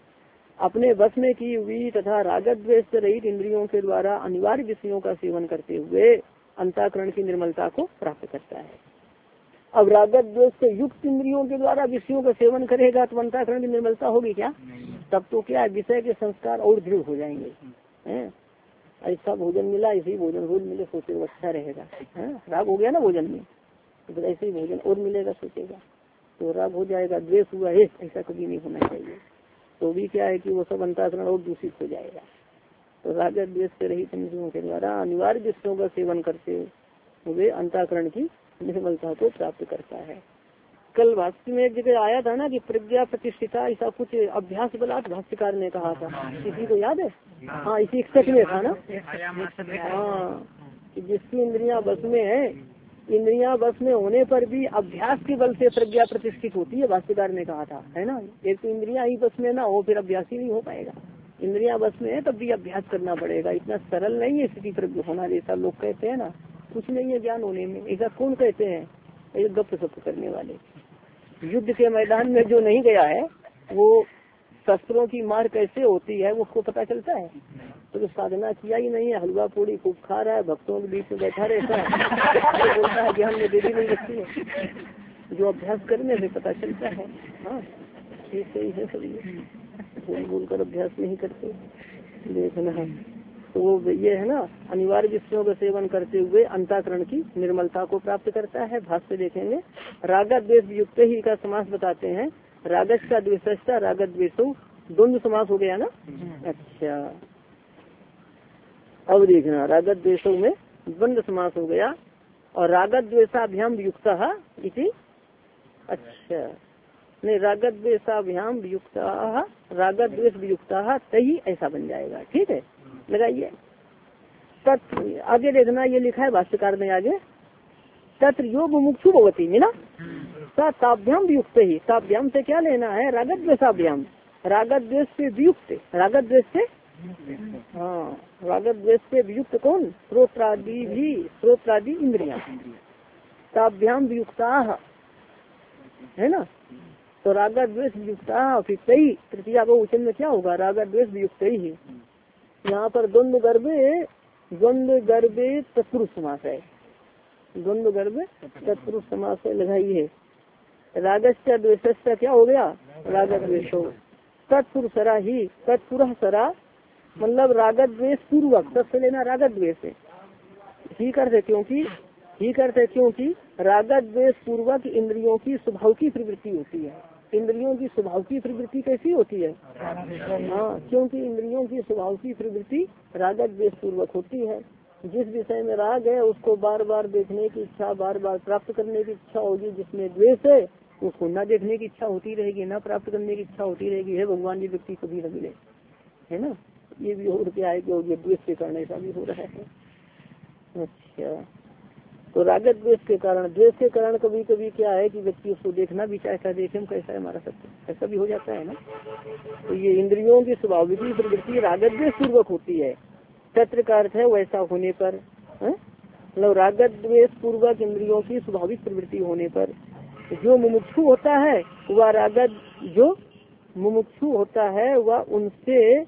अपने वश में की हुई तथा रागत द्वेष से रहित इंद्रियों के द्वारा अनिवार्य विषयों का सेवन करते हुए अंतःकरण की निर्मलता को प्राप्त करता है। अब रागत द्वेष से युक्त इंद्रियों के द्वारा विषयों का सेवन करेगा तो अंतःकरण की निर्मलता होगी क्या? तब तो क्या है, विषय के संस्कार और दृढ़ हो जाएंगे, हैं। ऐसा भोजन मिला, इसी भोजन रोज मिले, सोचे वो अच्छा रहेगा, है राग हो गया ना भोजन में, तो ऐसे ही भोजन और मिलेगा सोचेगा तो राग हो जाएगा, द्वेष हुआ है, ऐसा कभी नहीं होना चाहिए। तो भी क्या है कि वो सब अंतःकरण और दूषित हो जाएगा। तो राग द्वेष से रहित इंद्रियों के द्वारा अनिवार्य विषयों का सेवन करते हुए अंतःकरण की निर्मलता को प्राप्त करता है। कल भाष्य में एक जगह आया था ना कि प्रज्ञा प्रतिष्ठिता, ऐसा कुछ अभ्यास बलात् भाष्यकार ने कहा था, किसी को याद है? हाँ, इसी इकसठ में था ना, हाँ, कि जिसकी इंद्रियां बस में है, इंद्रियां बस में होने पर भी अभ्यास के बल से प्रज्ञा प्रतिष्ठित होती है, भाष्यकार ने कहा था, है ना। एक तो इंद्रियां ही बस में ना हो, फिर अभ्यास ही नहीं हो पाएगा। इंद्रियां बस में है तब भी अभ्यास करना पड़ेगा, इतना सरल नहीं है स्थिति प्रज्ञ होना, जैसा लोग कहते हैं ना, कुछ नहीं है ज्ञान होने में। ऐसा कौन कहते हैं? ये गप सप करने वाले। युद्ध के मैदान में जो नहीं गया है वो शस्त्रों की मार कैसे होती है वो उसको पता चलता है। तो जो साधना किया ही नहीं है, हलवा पूड़ी खूब खा रहा है, भक्तों के बीच में बैठा रहता है, तो बोलता है ज्ञान में देरी नहीं लगती है। जो अभ्यास करने से पता चलता है। हाँ ठीक सही है, सभी बोल बोल कर अभ्यास नहीं करते, देखना। तो वो ये है ना, अनिवार्य विषयों का सेवन करते हुए अंतःकरण की निर्मलता को प्राप्त करता है। भाष्य देखेंगे, रागत द्वेष युक्त ही का समास बताते हैं। रागस का द्वेषस्था रागत द्वेषो द्वंद्व समास हो गया ना। अच्छा, अब देखना, रागत द्वेषों में द्वंद्व समास हो गया और रागत द्वेषाभ्याम युक्ता इति, अच्छा नहीं, रागत द्वेषाभ्याम युक्ता रागत द्वेष युक्ता तही, ऐसा बन जाएगा। ठीक है, लगाइए। तत्र आगे देखना, ये लिखा है भाष्यकार ने आगे, तत्र योग मुमुक्षु भवती है ना, ताभ्याम वियुक्त ही, ताभ्याम से क्या लेना है? रागत द्वेषाभ्याम, रागत द्वेष से वियुक्त, रागत द्वेष से, हाँ रागत द्वेष से वियुक्त कौन? श्रोत्रादि भी, श्रोत्रादि इंद्रियां, ताभ्याम वियुक्ता है ना। तो रागत द्वेष वियुक्ता, फिर सही तृतीया को उच्चन में क्या होगा? रागत द्वेष वियुक्त ही। यहाँ पर द्वंद्व गर्भे, द्वंद्व गर्भे तत्पुरुष समास है, द्वंद्व गर्भे तत्पुरुष समास है, लगाइए। रागस्य द्वेषस्य क्या हो गया? रागत द्वेषो, तत्पुरुषरा ही, तत्पुरुष सरा मतलब रागत द्वेष पूर्वक, तत्से लेना रागत द्वेष है, ही करते क्योंकि, ही करते क्योंकि रागत द्वेष पूर्वक इंद्रियों की स्वभाव की प्रवृत्ति होती है। इंद्रियों की स्वभाव की प्रवृत्ति कैसी होती है? हाँ, क्योंकि इंद्रियों की स्वभाव की प्रवृत्ति रागत द्वेष पूर्वक होती है। जिस विषय में राग है उसको बार बार देखने की इच्छा, बार बार प्राप्त करने की इच्छा होगी। जिसमें द्वेष है उसको न देखने की इच्छा होती रहेगी, न प्राप्त करने की इच्छा होती रहेगी। है भगवान, ये व्यक्ति कभी न मिले, है ना। ये भी हो क्या है कि द्वेष के कारण ऐसा भी हो रहा है। अच्छा, तो रागत द्वेष के कारण, द्वेष के कारण कभी कभी क्या है कि व्यक्ति उसको देखना भी चाहता है, देखे कैसा है हमारा सत्य, ऐसा भी हो जाता है ना। तो ये इंद्रियों की स्वाभाविक प्रवृत्ति रागत द्वेष पूर्वक होती है। तत्र का अर्थ है वैसा होने पर, मतलब रागत द्वेष पूर्वक इंद्रियों की स्वाभाविक प्रवृत्ति होने पर जो मुमुक्षु होता है वह रागत, जो मुमुक्षु होता है वह उनसे,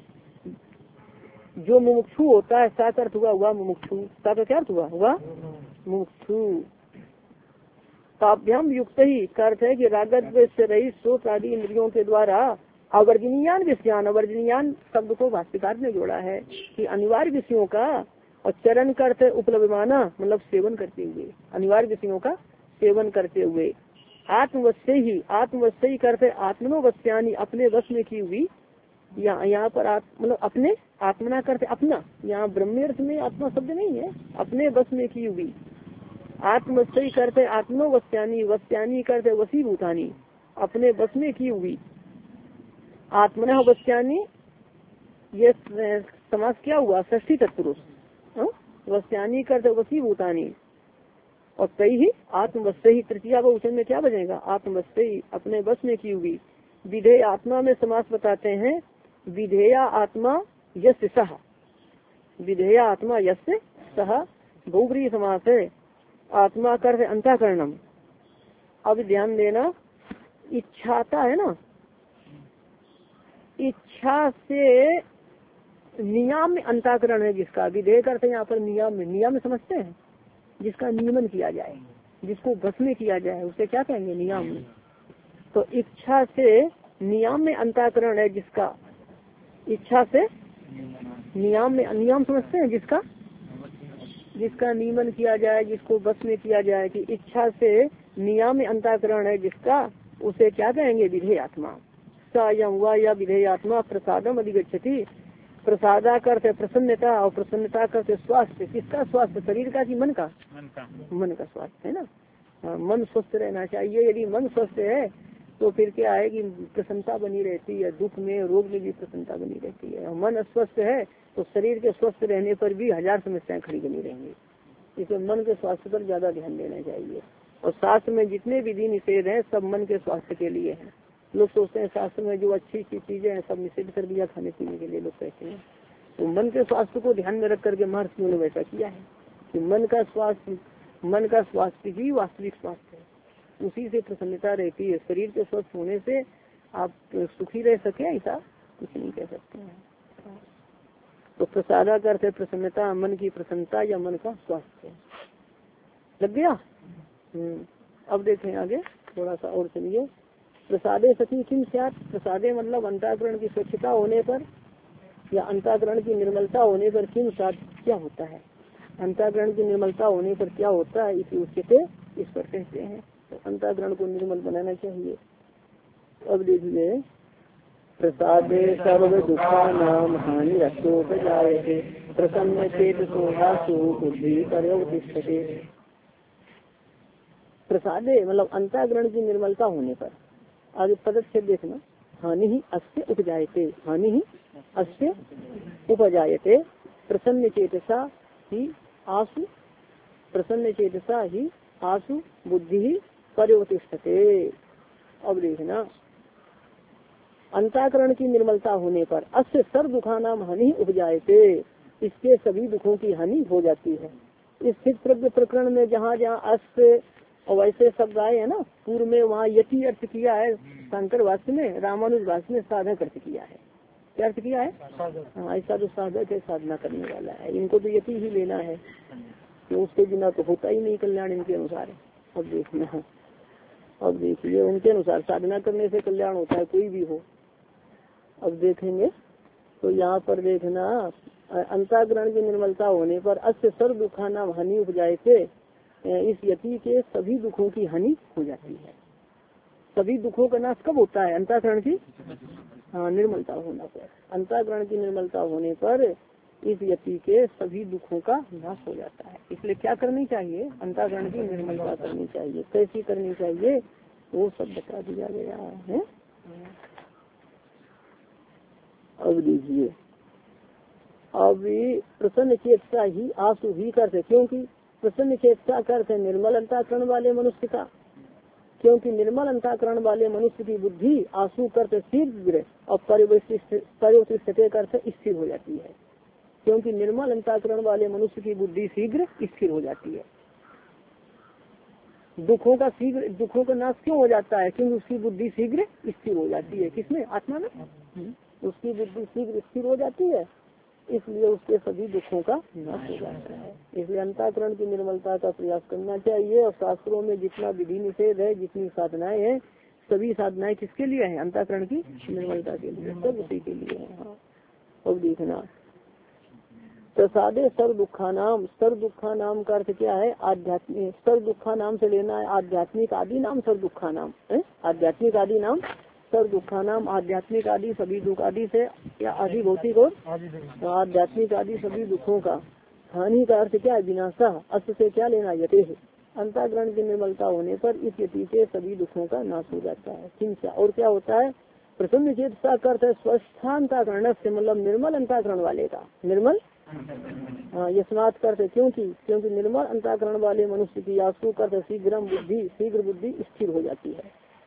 जो मुमुक्षु होता है सा अर्थ हुआ हुआ मुमुक्षु, सा का क्या अर्थ हुआ? हुआ मुमुक्षु। ताभ्याम युक्त ही का अर्थ है कि रागद्वेष से रहित सोच आदि इंद्रियों के द्वारा अवर्जनीयान विषयान, अवर्जनीयान शब्द को भाष्यकार ने जोड़ा है कि अनिवार्य विषयों का, और चरण करते उपलब्धमाना मतलब सेवन करते हुए, अनिवार्य विषयों का सेवन करते हुए, आत्मवश्य ही, आत्मवश्य ही करते आत्मनोवश्यानी अपने वश में की हुई, यहाँ यहाँ पर मतलब अपने आत्मना करते अपना, यहाँ ब्रह्मेर्थ में आत्मा शब्द नहीं है, अपने वश में की हुई, आत्मवश्य करते आत्मनोवश्यानी, वश्यानी करते वशीभूतानी अपने वश में की हुई, आत्मना वश्यानी ये समास क्या हुआ षष्ठी तत्पुरुष, वश्यानी करते वशीभूतानी, और कई ही आत्मवश्य ही तृतीया बहुवचन में क्या बनेगा आत्मवश्य ही अपने वश में की हुई। विधेय आत्मा में समास बताते हैं, विधेया आत्मा यस्य सह, विधेया आत्मा यस्य सह बहुव्रीहि समास है, आत्मा कर अंतःकरणम। अब ध्यान देना, इच्छाता है ना, इच्छा से नियम में अंतःकरण है जिसका, विधेय करते हैं यहाँ पर नियम में, नियम में समझते हैं जिसका नियमन किया जाए, जिसको बस में किया जाए उसे क्या कहेंगे नियम में। तो इच्छा से नियम में अंतःकरण है जिसका, इच्छा से नियम में, नियम समझते हैं जिसका, जिसका नियमन किया जाए, जिसको बस में किया जाए, कि इच्छा से नियम में अंतःकरण है जिसका, उसे क्या कहेंगे विधेय आत्मा। सा हुआ या विधेय आत्मा प्रसादम अधिगच्छति, प्रसादा करते प्रसन्नता, और प्रसन्नता करते स्वास्थ्य, किसका स्वास्थ्य शरीर का कि मन का, मन का, मन का स्वास्थ्य है ना। हाँ, मन स्वस्थ रहना चाहिए, यदि मन स्वस्थ है तो फिर क्या है कि प्रसन्नता बनी रहती है, दुख में रोग में भी प्रसन्नता बनी रहती है। और मन अस्वस्थ है तो शरीर के स्वस्थ रहने पर भी हजार समस्याएं खड़ी बनी रहेंगी, इसलिए मन के स्वास्थ्य पर ज्यादा ध्यान देना चाहिए। और शास्त्र में जितने विधि निषेध हैं सब मन के स्वास्थ्य के लिए हैं। लोग सोचते हैं शास्त्र में जो अच्छी अच्छी चीजें हैं सब निषेध कर दिया खाने पीने के लिए, लोग कहते हैं। तो मन के स्वास्थ्य को ध्यान में रख करके महर्षियों ने वैसा किया है कि मन का स्वास्थ्य, मन का स्वास्थ्य ही वास्तविक स्वास्थ्य है, उसी से प्रसन्नता रहती है। शरीर के स्वस्थ होने से आप सुखी रह सके ऐसा कुछ नहीं कह सकते हैं। तो प्रसादा करते प्रसन्नता, मन की प्रसन्नता या मन का स्वास्थ्य लग गया। अब देखें आगे थोड़ा सा और चलिए। प्रसादे सती किम स्यात्, प्रसादे मतलब अंतःकरण की स्वच्छता होने पर या अंतःकरण की निर्मलता होने पर किम स्यात् क्या होता है, अंतःकरण की निर्मलता होने पर क्या होता है, इसी उच्चते इस पर कहते हैं। तो अंतःकरण को निर्मल बनाना चाहिए। अब देखिए, प्रसादे सर्व दुखा नाम हानि रक्षोपजायते प्रसन्न चेत सोहासु बुद्धि पर्यवतिष्ठते। प्रसादे मतलब अंतःकरण की निर्मलता होने पर, आगे पदच्छेद देखना, हानि ही अस्य उपजायते, हानि ही अस्य उपजायते प्रसन्न चेतसा ही आसु, प्रसन्न चेतसा ही आसु बुद्धि ही पर्यवतिष्ठते। अब देखना, अंतःकरण की निर्मलता होने पर अस्य सर्व दुखा नाम हानि उपजायते, इसके सभी दुखों की हानि हो जाती है। इस स्थित प्रज्ञ प्रकरण में जहाँ जहाँ अस्य और वैसे शब्द आए है ना, पूर्व में वहाँ यति अर्थ किया है, शंकर भाष्य में, रामानुज भाष्य में साधक अर्थ किया है। क्या अर्थ किया है? हाँ, ऐसा जो साधक है साधना करने वाला है, इनको तो यति ही लेना है, तो उसके बिना तो होता ही नहीं कल्याण इनके अनुसार। अब देखना, अब देखिए उनके अनुसार साधना करने से कल्याण होता है, कोई भी हो। अब देखेंगे तो यहाँ पर देखना, अंतःकरण की निर्मलता होने पर अस्य सर्व दुखा नाम हानि उपजाए थे, इस यति के सभी दुखों की हानि हो जाती है। सभी दुखों का नाश कब होता है? अंतःकरण की हाँ निर्मलता होने पर, अंतःकरण की निर्मलता होने पर इस यति के सभी दुखों का नाश हो जाता है। इसलिए क्या करनी चाहिए? अंतःकरण की निर्मलता करनी चाहिए। कैसी करनी चाहिए वो सब बता दिया गया है। अब देखिए, अब प्रसन्न चेतसा ही आंसू ही करते, क्योंकि प्रसन्न चेतसा करते निर्मल अंतःकरण वाले मनुष्य का, क्योंकि निर्मल अंतःकरण वाले मनुष्य की बुद्धि आंसू करते शीघ्र और परिवर्तित करते स्थिर हो जाती है। क्योंकि निर्मल अंतःकरण वाले मनुष्य की बुद्धि शीघ्र स्थिर हो जाती है। दुखों का शीघ्र दुखों का नाश क्यों हो जाता है? क्योंकि उसकी बुद्धि शीघ्र स्थिर हो जाती है। किसमें? आत्मा में। उसकी बुद्धि शीघ्र स्थिर हो जाती है, इस इसलिए उसके सभी दुखों का नाश हो जाता है। इसलिए अंतःकरण की निर्मलता का प्रयास करना चाहिए। और शास्त्रों में जितना विधि निषेध है, जितनी साधनाएं हैं, सभी साधनाएं किसके लिए है? अंतःकरण की निर्मलता के लिए, सब उसी के लिए है। हाँ, अब देखना प्रसादे सर्व दुखा नाम, सर्व दुखा नाम का अर्थ क्या है? आध्यात्मिक। सर्व दुखा नाम से लेना है आध्यात्मिक आदि नाम, सर्व दुखा नाम है आध्यात्मिक आदि नाम, सर्व दुखा नाम आध्यात्मिक आदि सभी दुख आदि से, या आदि भौतिक और आध्यात्मिक आदि सभी दुखों का। हानि का अर्थ क्या है? विनाशा। अस्त से क्या लेना? यते है। अंतःकरण की निर्मलता होने पर इस यति के सभी दुखों का नाश हो जाता है। किंचा, और क्या होता है? प्रसन्न चेतसा का अर्थ है स्वस्थांतःकरण से, मतलब निर्मल अंतःकरण वाले का। निर्मल हाँ, यस्मात् करते क्योंकि क्योंकि निर्मल अंतःकरण वाले मनुष्य की आंसू करते शीघ्र बुद्धि शीघ्र बुद्धि स्थिर हो जाती है।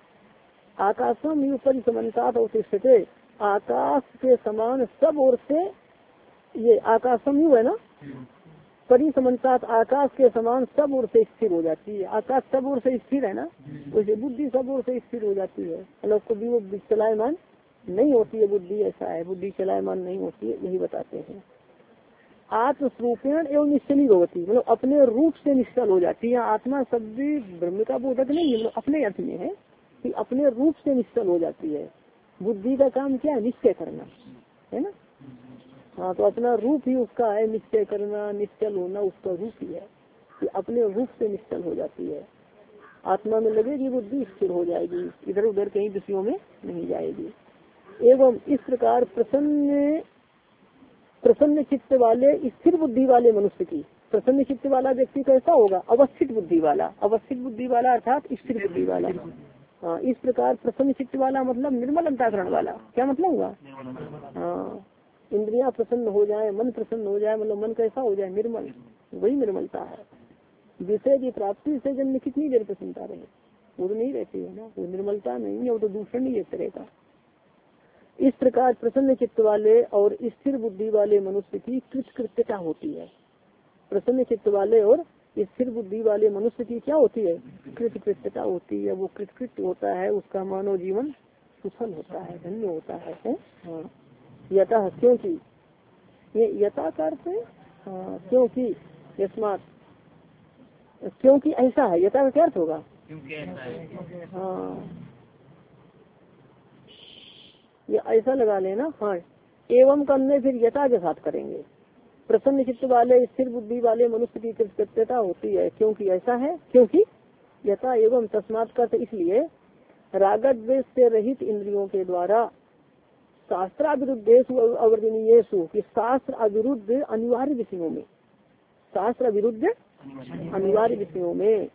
आकाशम ही ऊपर समन्तात अवशिष्टते, आकाश के समान सब ओर से, ये आकाशम ही है ना, परि समन्तात आकाश के समान सब ओर से स्थिर हो जाती है। आकाश सब ओर से स्थिर है ना, वैसे बुद्धि सब ओर से स्थिर हो जाती है। मतलब कभी वो चलायमान नहीं होती है बुद्धि, ऐसा है, बुद्धि चलायमान नहीं होती है, यही बताते हैं। आत्मस्वरूपेण एवं निश्चली भगवती, मतलब अपने रूप से निश्चल हो जाती है। आत्मा शब्द ब्रह्म का बोधक नहीं है, मतलब अपने अर्थ में है कि अपने रूप से निश्चल हो जाती है। बुद्धि का काम क्या है? निश्चय करना है ना। हाँ, तो अपना रूप ही उसका है, निश्चय करना, निश्चल होना उसका रूप ही है कि अपने रूप से निश्चल हो जाती है। आत्मा में लगेगी बुद्धि, स्थिर हो जाएगी, इधर उधर कहीं विषयों में नहीं जाएगी। एवं इस प्रकार प्रसन्न प्रसन्न चित्त वाले स्थिर बुद्धि वाले मनुष्य की, प्रसन्न चित्त वाला व्यक्ति कैसा होगा? अवस्थित बुद्धि वाला। अवस्थित बुद्धि वाला अर्थात स्थिर बुद्धि वाला। हाँ, इस प्रकार प्रसन्न चित्त वाला मतलब निर्मल अंतःकरण वाला। क्या मतलब हुआ? हाँ, इंद्रियां प्रसन्न हो जाए, मन प्रसन्न हो जाए, मतलब मन कैसा हो जाए? निर्मल, वही निर्मलता है। विषय की प्राप्ति से जन्म कितनी देर प्रसन्नता रहे? वो तो नहीं रहती है ना, वो निर्मलता नहीं है, वो तो दूषण ही एक तरह का। इस प्रकार प्रसन्न चित्त वाले और स्थिर बुद्धि वाले मनुष्य की कृतकृत्यता होती है। प्रसन्न चित्त वाले और स्थिर बुद्धि वाले मनुष्य की क्या होती है? कृतकृत्यता होती है। वो कृतकृत्य होता है, उसका मानव जीवन सुफल होता है, धन्य होता है, है? हाँ, यथा क्योंकि, ये यथा का अर्थ है हाँ, क्योंकि यस्मात्, क्योंकि ऐसा है। यथा का क्या अर्थ होगा? हाँ, ये ऐसा लगा लेना। हाँ, एवं करने फिर यथा के साथ करेंगे। प्रसन्न चित्त वाले स्थिर बुद्धि वाले मनुष्य की कृतकृत्यता होती है क्योंकि ऐसा है। क्योंकि यथा एवं तस्मात् का इसलिए रागत द्वेष से रहित इंद्रियों के द्वारा शास्त्र अविरुद्धेषु अवर्जनीयेषु कि शास्त्र अविरुद्ध अनिवार्य विषयों में, शास्त्र विरुद्ध अनिवार्य विषयों में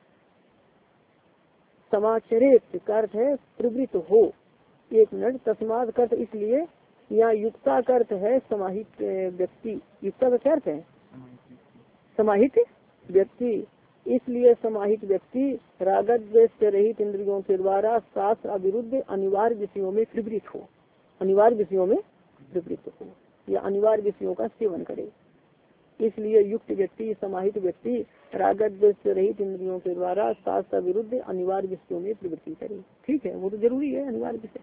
समाचरित का अर्थ है प्रवृत्त हो। एक मिनट, तस्माद कर्त इसलिए यहाँ युक्ता कर्त है समाहित व्यक्ति। युक्ता का क्या अर्थ है? समाहित व्यक्ति। इसलिए समाहित व्यक्ति रागत द्वेष से रहित इंद्रियों के द्वारा शास्त्र अविरुद्ध अनिवार्य विषयों में प्रवृत्त हो, अनिवार्य विषयों में प्रवृत्त हो या अनिवार्य विषयों का सेवन करे। इसलिए युक्त व्यक्ति, समाहित व्यक्ति रागत द्वेष से रहित इंद्रियों के द्वारा शास्त्र विरुद्ध अनिवार्य विषयों में प्रवृत्ति करे। ठीक है, वो तो जरूरी है अनिवार्य विषय।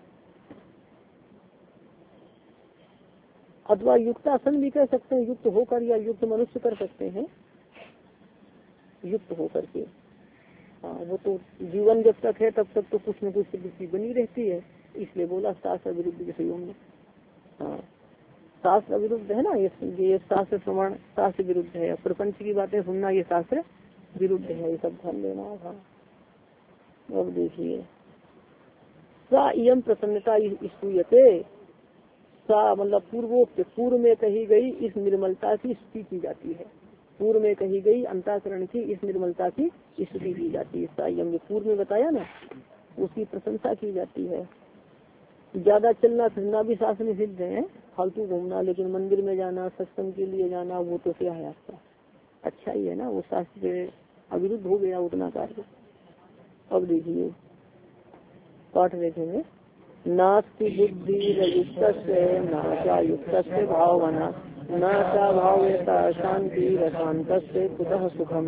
अथवा युक्तासन भी कह सकते हैं, युक्त होकर, या युक्त मनुष्य कर सकते हैं, युक्त होकर के। हाँ, वो तो जीवन जब तक है तब तक तो कुछ न कुछ प्रवृत्ति बनी रहती है, इसलिए बोला शास्त्र विरुद्ध विषयों में। हाँ, शास्त्र विरुद्ध है ना, ये ये शास्त्र प्रमाण शास्त्र विरुद्ध है। प्रपंच की बातें सुनना ये शास्त्र विरुद्ध है, ये सब ध्यान देना। हाँ, अब देखिए सा इयम प्रसन्नता स्तूयते, सा मतलब पूर्वोक्त, पूर्व में कही गई इस निर्मलता की स्तुति की जाती है। पूर्व में कही गई अंतःकरण की इस निर्मलता की स्तुति की जाती है। सा इयम, पूर्व में बताया ना, उसकी प्रशंसा की जाती है। ज्यादा चलना फिरना भी शास्त्र में सिद्ध है, फालतू घूमना, लेकिन मंदिर में जाना, सत्संग के लिए जाना, वो तो क्या है आपका? अच्छा ही है ना, वो शास्त्र के अविरुद्ध हो गया उतना कार्य। अब देखिए पाठ देखेंगे। नास्ति बुद्धि युक्त नाचा युक्त भावना नाचा भावेता शांति रसांत कुतः सुखम।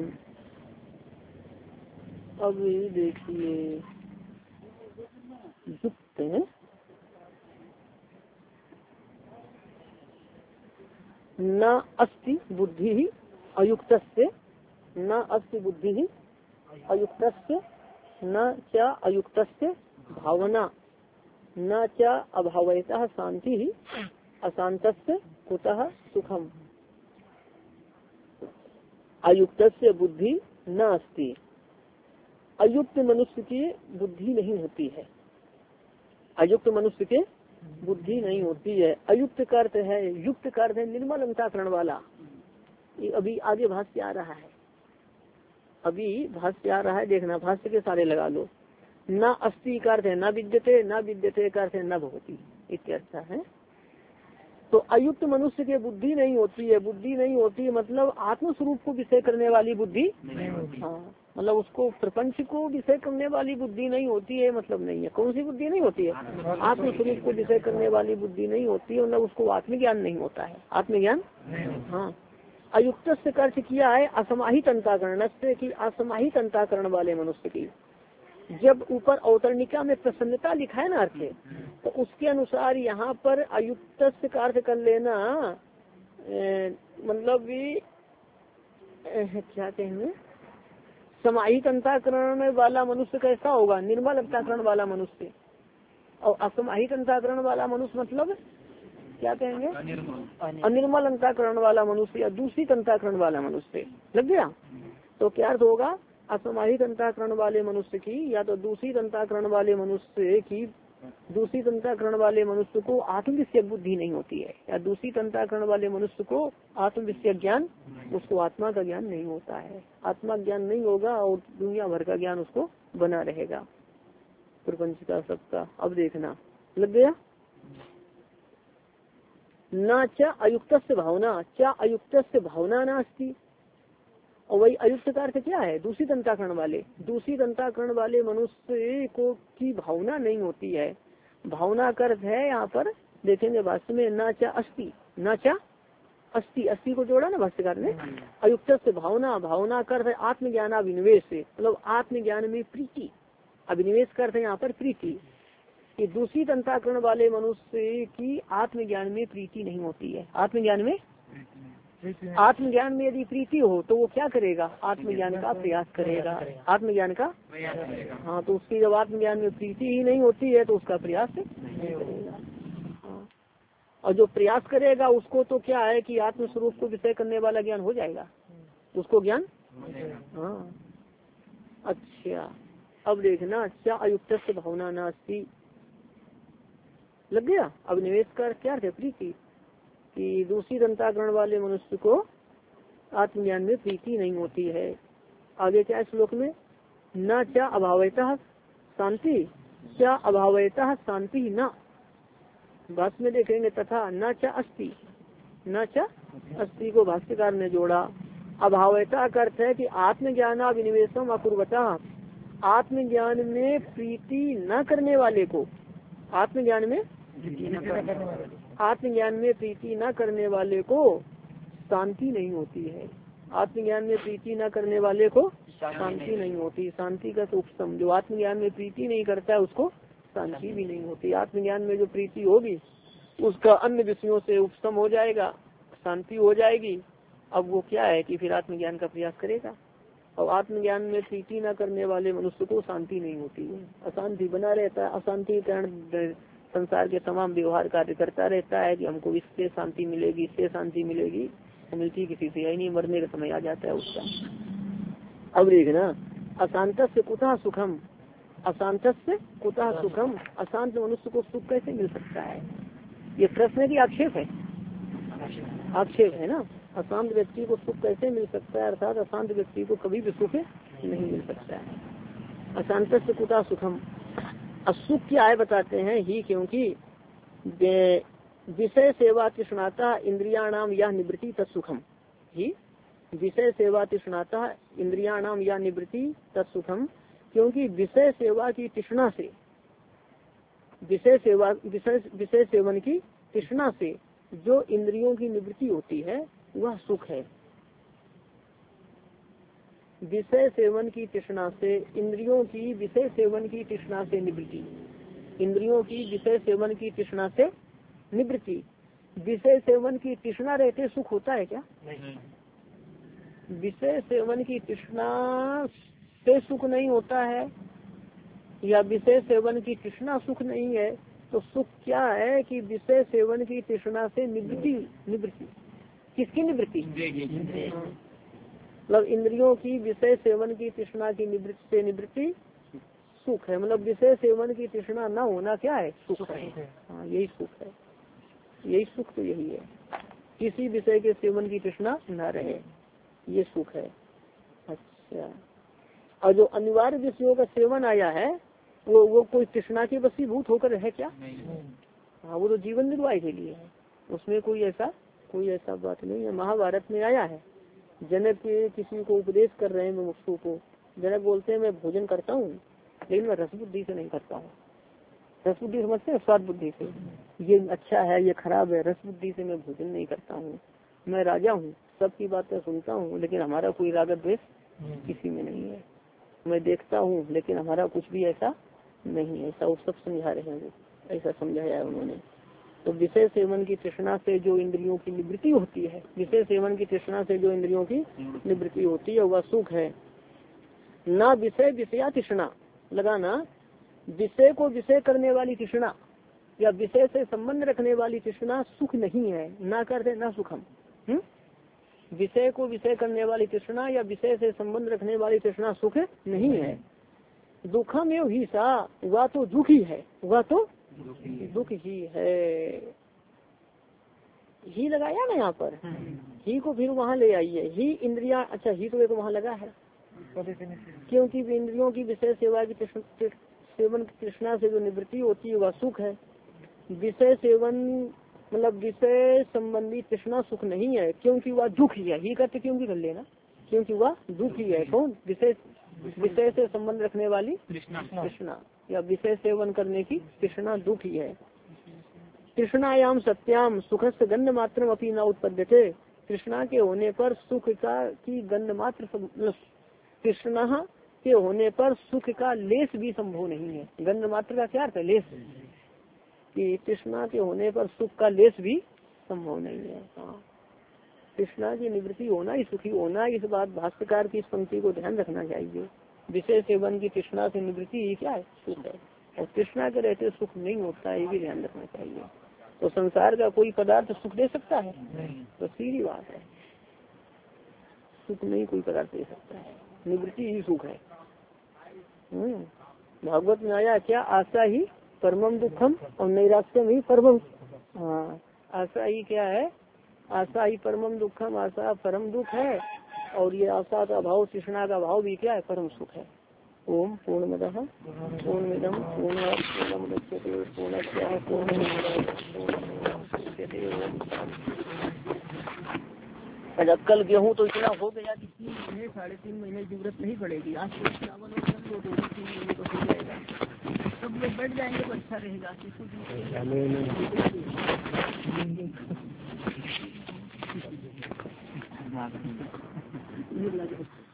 अब देखिए युक्त, है, न अस्ति बुद्धि ही अयुक्तस्य, न अस्ति बुद्धि ही अयुक्तस्य, न च अयुक्तस्य भावना, न च अभावयतः शांति ही अशांतस्य कुतः सुखम। अयुक्तस्य बुद्धि न अस्ति, अयुक्त मनुष्य की बुद्धि नहीं होती है। अयुक्त मनुष्य के बुद्धि नहीं होती है। अयुक्त का अर्थ है, युक्त का अर्थ है निर्मल अंतःकरण वाला। ये अभी आगे भाष्य आ रहा है, अभी भाष्य आ रहा है, देखना भाष्य के सारे लगा लो। न अस्ति का अर्थ है न विद्यते, न विद्यते का अर्थ है न भवती, इत्यर्थ है। तो अयुक्त मनुष्य के बुद्धि नहीं होती है। बुद्धि नहीं होती है मतलब आत्म स्वरूप को विषय करने वाली बुद्धि नहीं होती। हाँ, मतलब उसको प्रपंच को विषय करने वाली बुद्धि नहीं होती है, मतलब नहीं है। कौन सी बुद्धि नहीं होती है? आत्म स्वरूप को विषय करने वाली बुद्धि नहीं होती है, मतलब उसको आत्मज्ञान नहीं होता है। आत्मज्ञान, हाँ। अयुक्त से अर्थ किया है असमाहित अंतःकरण से, कि असमाहित अंतःकरण वाले मनुष्य की। जब ऊपर अवतरणिका में प्रसन्नता लिखा है ना अर्थ, तो उसके अनुसार यहाँ पर अयुक्त से का अर्थ कर लेना, ए, मतलब भी क्या कहेंगे, समाहित अंतःकरण वाला मनुष्य कैसा होगा? निर्मल अंतःकरण वाला मनुष्य। और असमाहित अंतःकरण वाला मनुष्य मतलब क्या कहेंगे? अनिर्मल अंतःकरण वाला मनुष्य या दूषित अंतःकरण वाला मनुष्य। लग गया? तो क्या अर्थ होगा? असमाहित अंतःकरण वाले मनुष्य की या तो दूषित अंतःकरण वाले मनुष्य की, दूषित अंतःकरण वाले मनुष्य को आत्मविषयक बुद्धि नहीं होती है, या दूषित अंतःकरण वाले मनुष्य को आत्मविषयक ज्ञान, उसको आत्मा का ज्ञान नहीं होता है। आत्मा ज्ञान नहीं होगा और दुनिया भर का ज्ञान उसको बना रहेगा, प्रपंच का, सबका। अब देखना, लग गया? न च अयुक्त से भावना, च अयुक्त से भावना नास्ति। और वही अयुक्त का अर्थ क्या है? दूषित अंतःकरण वाले। दूषित अंतःकरण वाले मनुष्य को की भावना नहीं होती है। भावना का अर्थ है यहाँ पर देखेंगे वास्तव में न च अस्ति, न च अस्ति, अस्ति को जोड़ा ना भाष्यकार ने। अयुक्त से भावना, भावना का अर्थ है आत्मज्ञान अभिनिवेश से, मतलब आत्मज्ञान में प्रीति। अभिनिवेश का अर्थ है यहाँ पर प्रीति। कि दूषित अंतःकरण वाले मनुष्य की आत्मज्ञान में प्रीति नहीं होती है। आत्मज्ञान में, आत्मज्ञान में यदि प्रीति हो तो वो क्या करेगा? आत्मज्ञान का प्रयास करेगा। आत्मज्ञान का, हाँ, तो उसकी जब आत्मज्ञान में प्रीति ही नहीं होती है तो उसका प्रयास नहीं करेगा। हाँ, और जो प्रयास करेगा उसको तो क्या है कि आत्मस्वरूप को विषय करने वाला ज्ञान हो जाएगा, उसको ज्ञान। हाँ, अच्छा, अब देखना, क्या अयुक्त से भावना नास्ति। लग गया? अब निवेश का क्या है? प्रीति। कि दूसरी अंतःकरण वाले मनुष्य को आत्मज्ञान में प्रीति नहीं होती है। आगे क्या श्लोक में? न चा अभावयतः शांति, क्या अभावयतः शांति न। भाष्य में देखेंगे तथा न चा अस्ति, न चा अस्ति को भाष्यकार ने जोड़ा। अभावयता का अर्थ है कि आत्मज्ञान विनिवेशम अपूर्वतः, आत्मज्ञान में प्रीति न करने वाले को, आत्मज्ञान में आत्मज्ञान में प्रीति न करने वाले को शांति नहीं होती है। आत्मज्ञान में प्रीति न करने वाले को शांति नहीं होती। शांति का तो उपशम, जो आत्मज्ञान में प्रीति नहीं करता है उसको शांति भी नहीं होती। आत्मज्ञान में जो प्रीति होगी उसका अन्य विषयों से उपशम हो जाएगा, शांति हो जाएगी। अब वो क्या है कि फिर आत्मज्ञान का प्रयास करेगा। और आत्मज्ञान में प्रीति न करने वाले मनुष्य को शांति नहीं होती है, अशांति बना रहता है। अशांति कारण संसार के तमाम व्यवहार कार्य करता रहता है कि हमको इससे शांति मिलेगी, इससे शांति मिलेगी, तो मिलती किसी से है नहीं, मरने का समय आ जाता है उसका। अब देखना, अशांत से कुतः सुखम, अशांत से कुतः सुखम, अशांत मनुष्य को सुख कैसे मिल सकता है? ये प्रश्न की आक्षेप है, आक्षेप है ना। अशांत व्यक्ति को सुख कैसे मिल सकता है? अर्थात अशांत व्यक्ति को कभी भी सुख नहीं मिल सकता है। अशांत से कुतः सुखम, असुख क्या है बताते हैं ही, क्योंकि विषय सेवा तृष्णाता इंद्रियाणाम या निवृत्ति तत्सुखम ही, विषय सेवा तृष्णाता इंद्रियाणाम या निवृत्ति तत्सुखम, क्योंकि विषय सेवा की तृष्णा से, विषय सेवा विषय विषय सेवन की तृष्णा से जो इंद्रियों की निवृत्ति होती है वह सुख है। विषय सेवन की तृष्णा से, इंद्रियों की विषय सेवन की तृष्णा से निवृत्ति, इंद्रियों की विषय सेवन की तृष्णा से निवृत्ति, विषय सेवन की तृष्णा रहते सुख होता है क्या? विषय सेवन की तृष्णा से सुख नहीं होता है, या विषय सेवन की तृष्णा सुख नहीं है, तो सुख क्या है कि विषय सेवन की तृष्णा से निवृत्ति। निवृत्ति किसकी निवृत्ति? मतलब इंद्रियों की विषय सेवन की तृष्णा की निवृत्ति से निवृत्ति सुख है। मतलब विषय सेवन की तृष्णा न होना क्या है? सुख है। हाँ, यही सुख है, यही सुख तो यही है, किसी विषय के सेवन की तृष्णा न रहे, ये सुख है। अच्छा, और जो अनिवार्य विषयों का सेवन आया है वो वो कोई तृष्णा के वशीभूत होकर है क्या? हाँ, वो तो जीवन निर्वाह के लिए है, उसमें कोई ऐसा कोई ऐसा बात नहीं है। महाभारत में आया है, जनक किसी को उपदेश कर रहे हैं मुमुक्षु को, जनक बोलते हैं मैं भोजन करता हूँ लेकिन मैं रस बुद्धि से नहीं करता हूँ। रस बुद्धि समझते हैं? स्वाद बुद्धि से, ये अच्छा है ये खराब है, रस बुद्धि से मैं भोजन नहीं करता हूँ। मैं राजा हूँ, सबकी बातें सुनता हूँ, लेकिन हमारा कोई राग द्वेष किसी में नहीं है। मैं देखता हूँ लेकिन हमारा कुछ भी ऐसा नहीं है। ऐसा वो सब समझा रहे हैं, ऐसा समझाया है उन्होंने। तो विषय सेवन की तृष्णा से जो इंद्रियों की निवृत्ति होती है, विषय सेवन की तृष्णा से जो इंद्रियों की निवृत्ति होती है वह सुख है। ना विषय विषया तृष्णा लगाना, विषय को विषय करने वाली तृष्णा या विषय से संबंध रखने वाली तृष्णा सुख नहीं है। ना करते ना सुखम। हम्म विषय को विषय करने वाली तृष्णा या विषय से संबंध रखने वाली तृष्णा सुख नहीं है। दुखम एवं ही सा, वह तो दुख ही है, वह तो दुख ही है। ही लगाया ना यहाँ पर, ही को फिर वहाँ ले आइए। ही इंद्रिया, अच्छा ही तो एक वहाँ लगा है, क्योंकि इंद्रियों की विषय सेवा की सेवन की तृष्णा से जो निवृत्ति होती है वह सुख है। विषय सेवन मतलब विषय संबंधी तृष्णा सुख नहीं है, क्योंकि वह दुख ही है। ही करते क्योंकि कर लेना, क्योंकि वह दुख ही है। कौन? विषय विषय से संबंध रखने वाली तृष्णा या विषय सेवन करने की तृष्णा दुख ही है। तृष्णायाम सत्याम सुख से गंध मात्र अपनी न उत्पद्यते। तृष्णा के होने पर सुख का की गंध मात्र, तृष्णा के होने पर सुख का लेस भी संभव नहीं है। गंध मात्र का क्या अर्थ है? लेस, कि तृष्णा के होने पर सुख का लेस भी संभव नहीं है। हाँ, तृष्णा की निवृत्ति होना ही सुखी होना, इस बात भाष्यकार की इस पंक्ति को ध्यान रखना चाहिए। विषय सेवन की तृष्णा से निवृत्ति ही क्या है? सुख है। और तृष्णा के रहते सुख नहीं होता है, ये भी ध्यान रखना चाहिए। तो संसार का कोई पदार्थ सुख दे सकता है? तो सीधी बात है, सुख नहीं कोई पदार्थ दे सकता है, निवृत्ति ही सुख है। हम्म भागवत में आया क्या? आशा ही परमम दुखम और नैराश्यम ही परमम। हाँ, आशा ही क्या है? आशा ही परमम दुखम, आशा परम दुख है, और ये आशा का भाव, तृष्णा का भाव भी क्या है? परम सुख है। ओम पूर्णमदः पूर्णमिदं पूर्णात् पूर्णमुदच्यते पूर्णस्य पूर्णमेवावशिष्यते। अच्छा, कल गेहूँ तो इतना हो गया कि तीन महीने साढ़े तीन महीने की जरूरत नहीं पड़ेगी। आज तो चावल और कल दो तीन महीने तो हो जाएगा। सब लोग बैठ जाएंगे तो अच्छा रहेगा।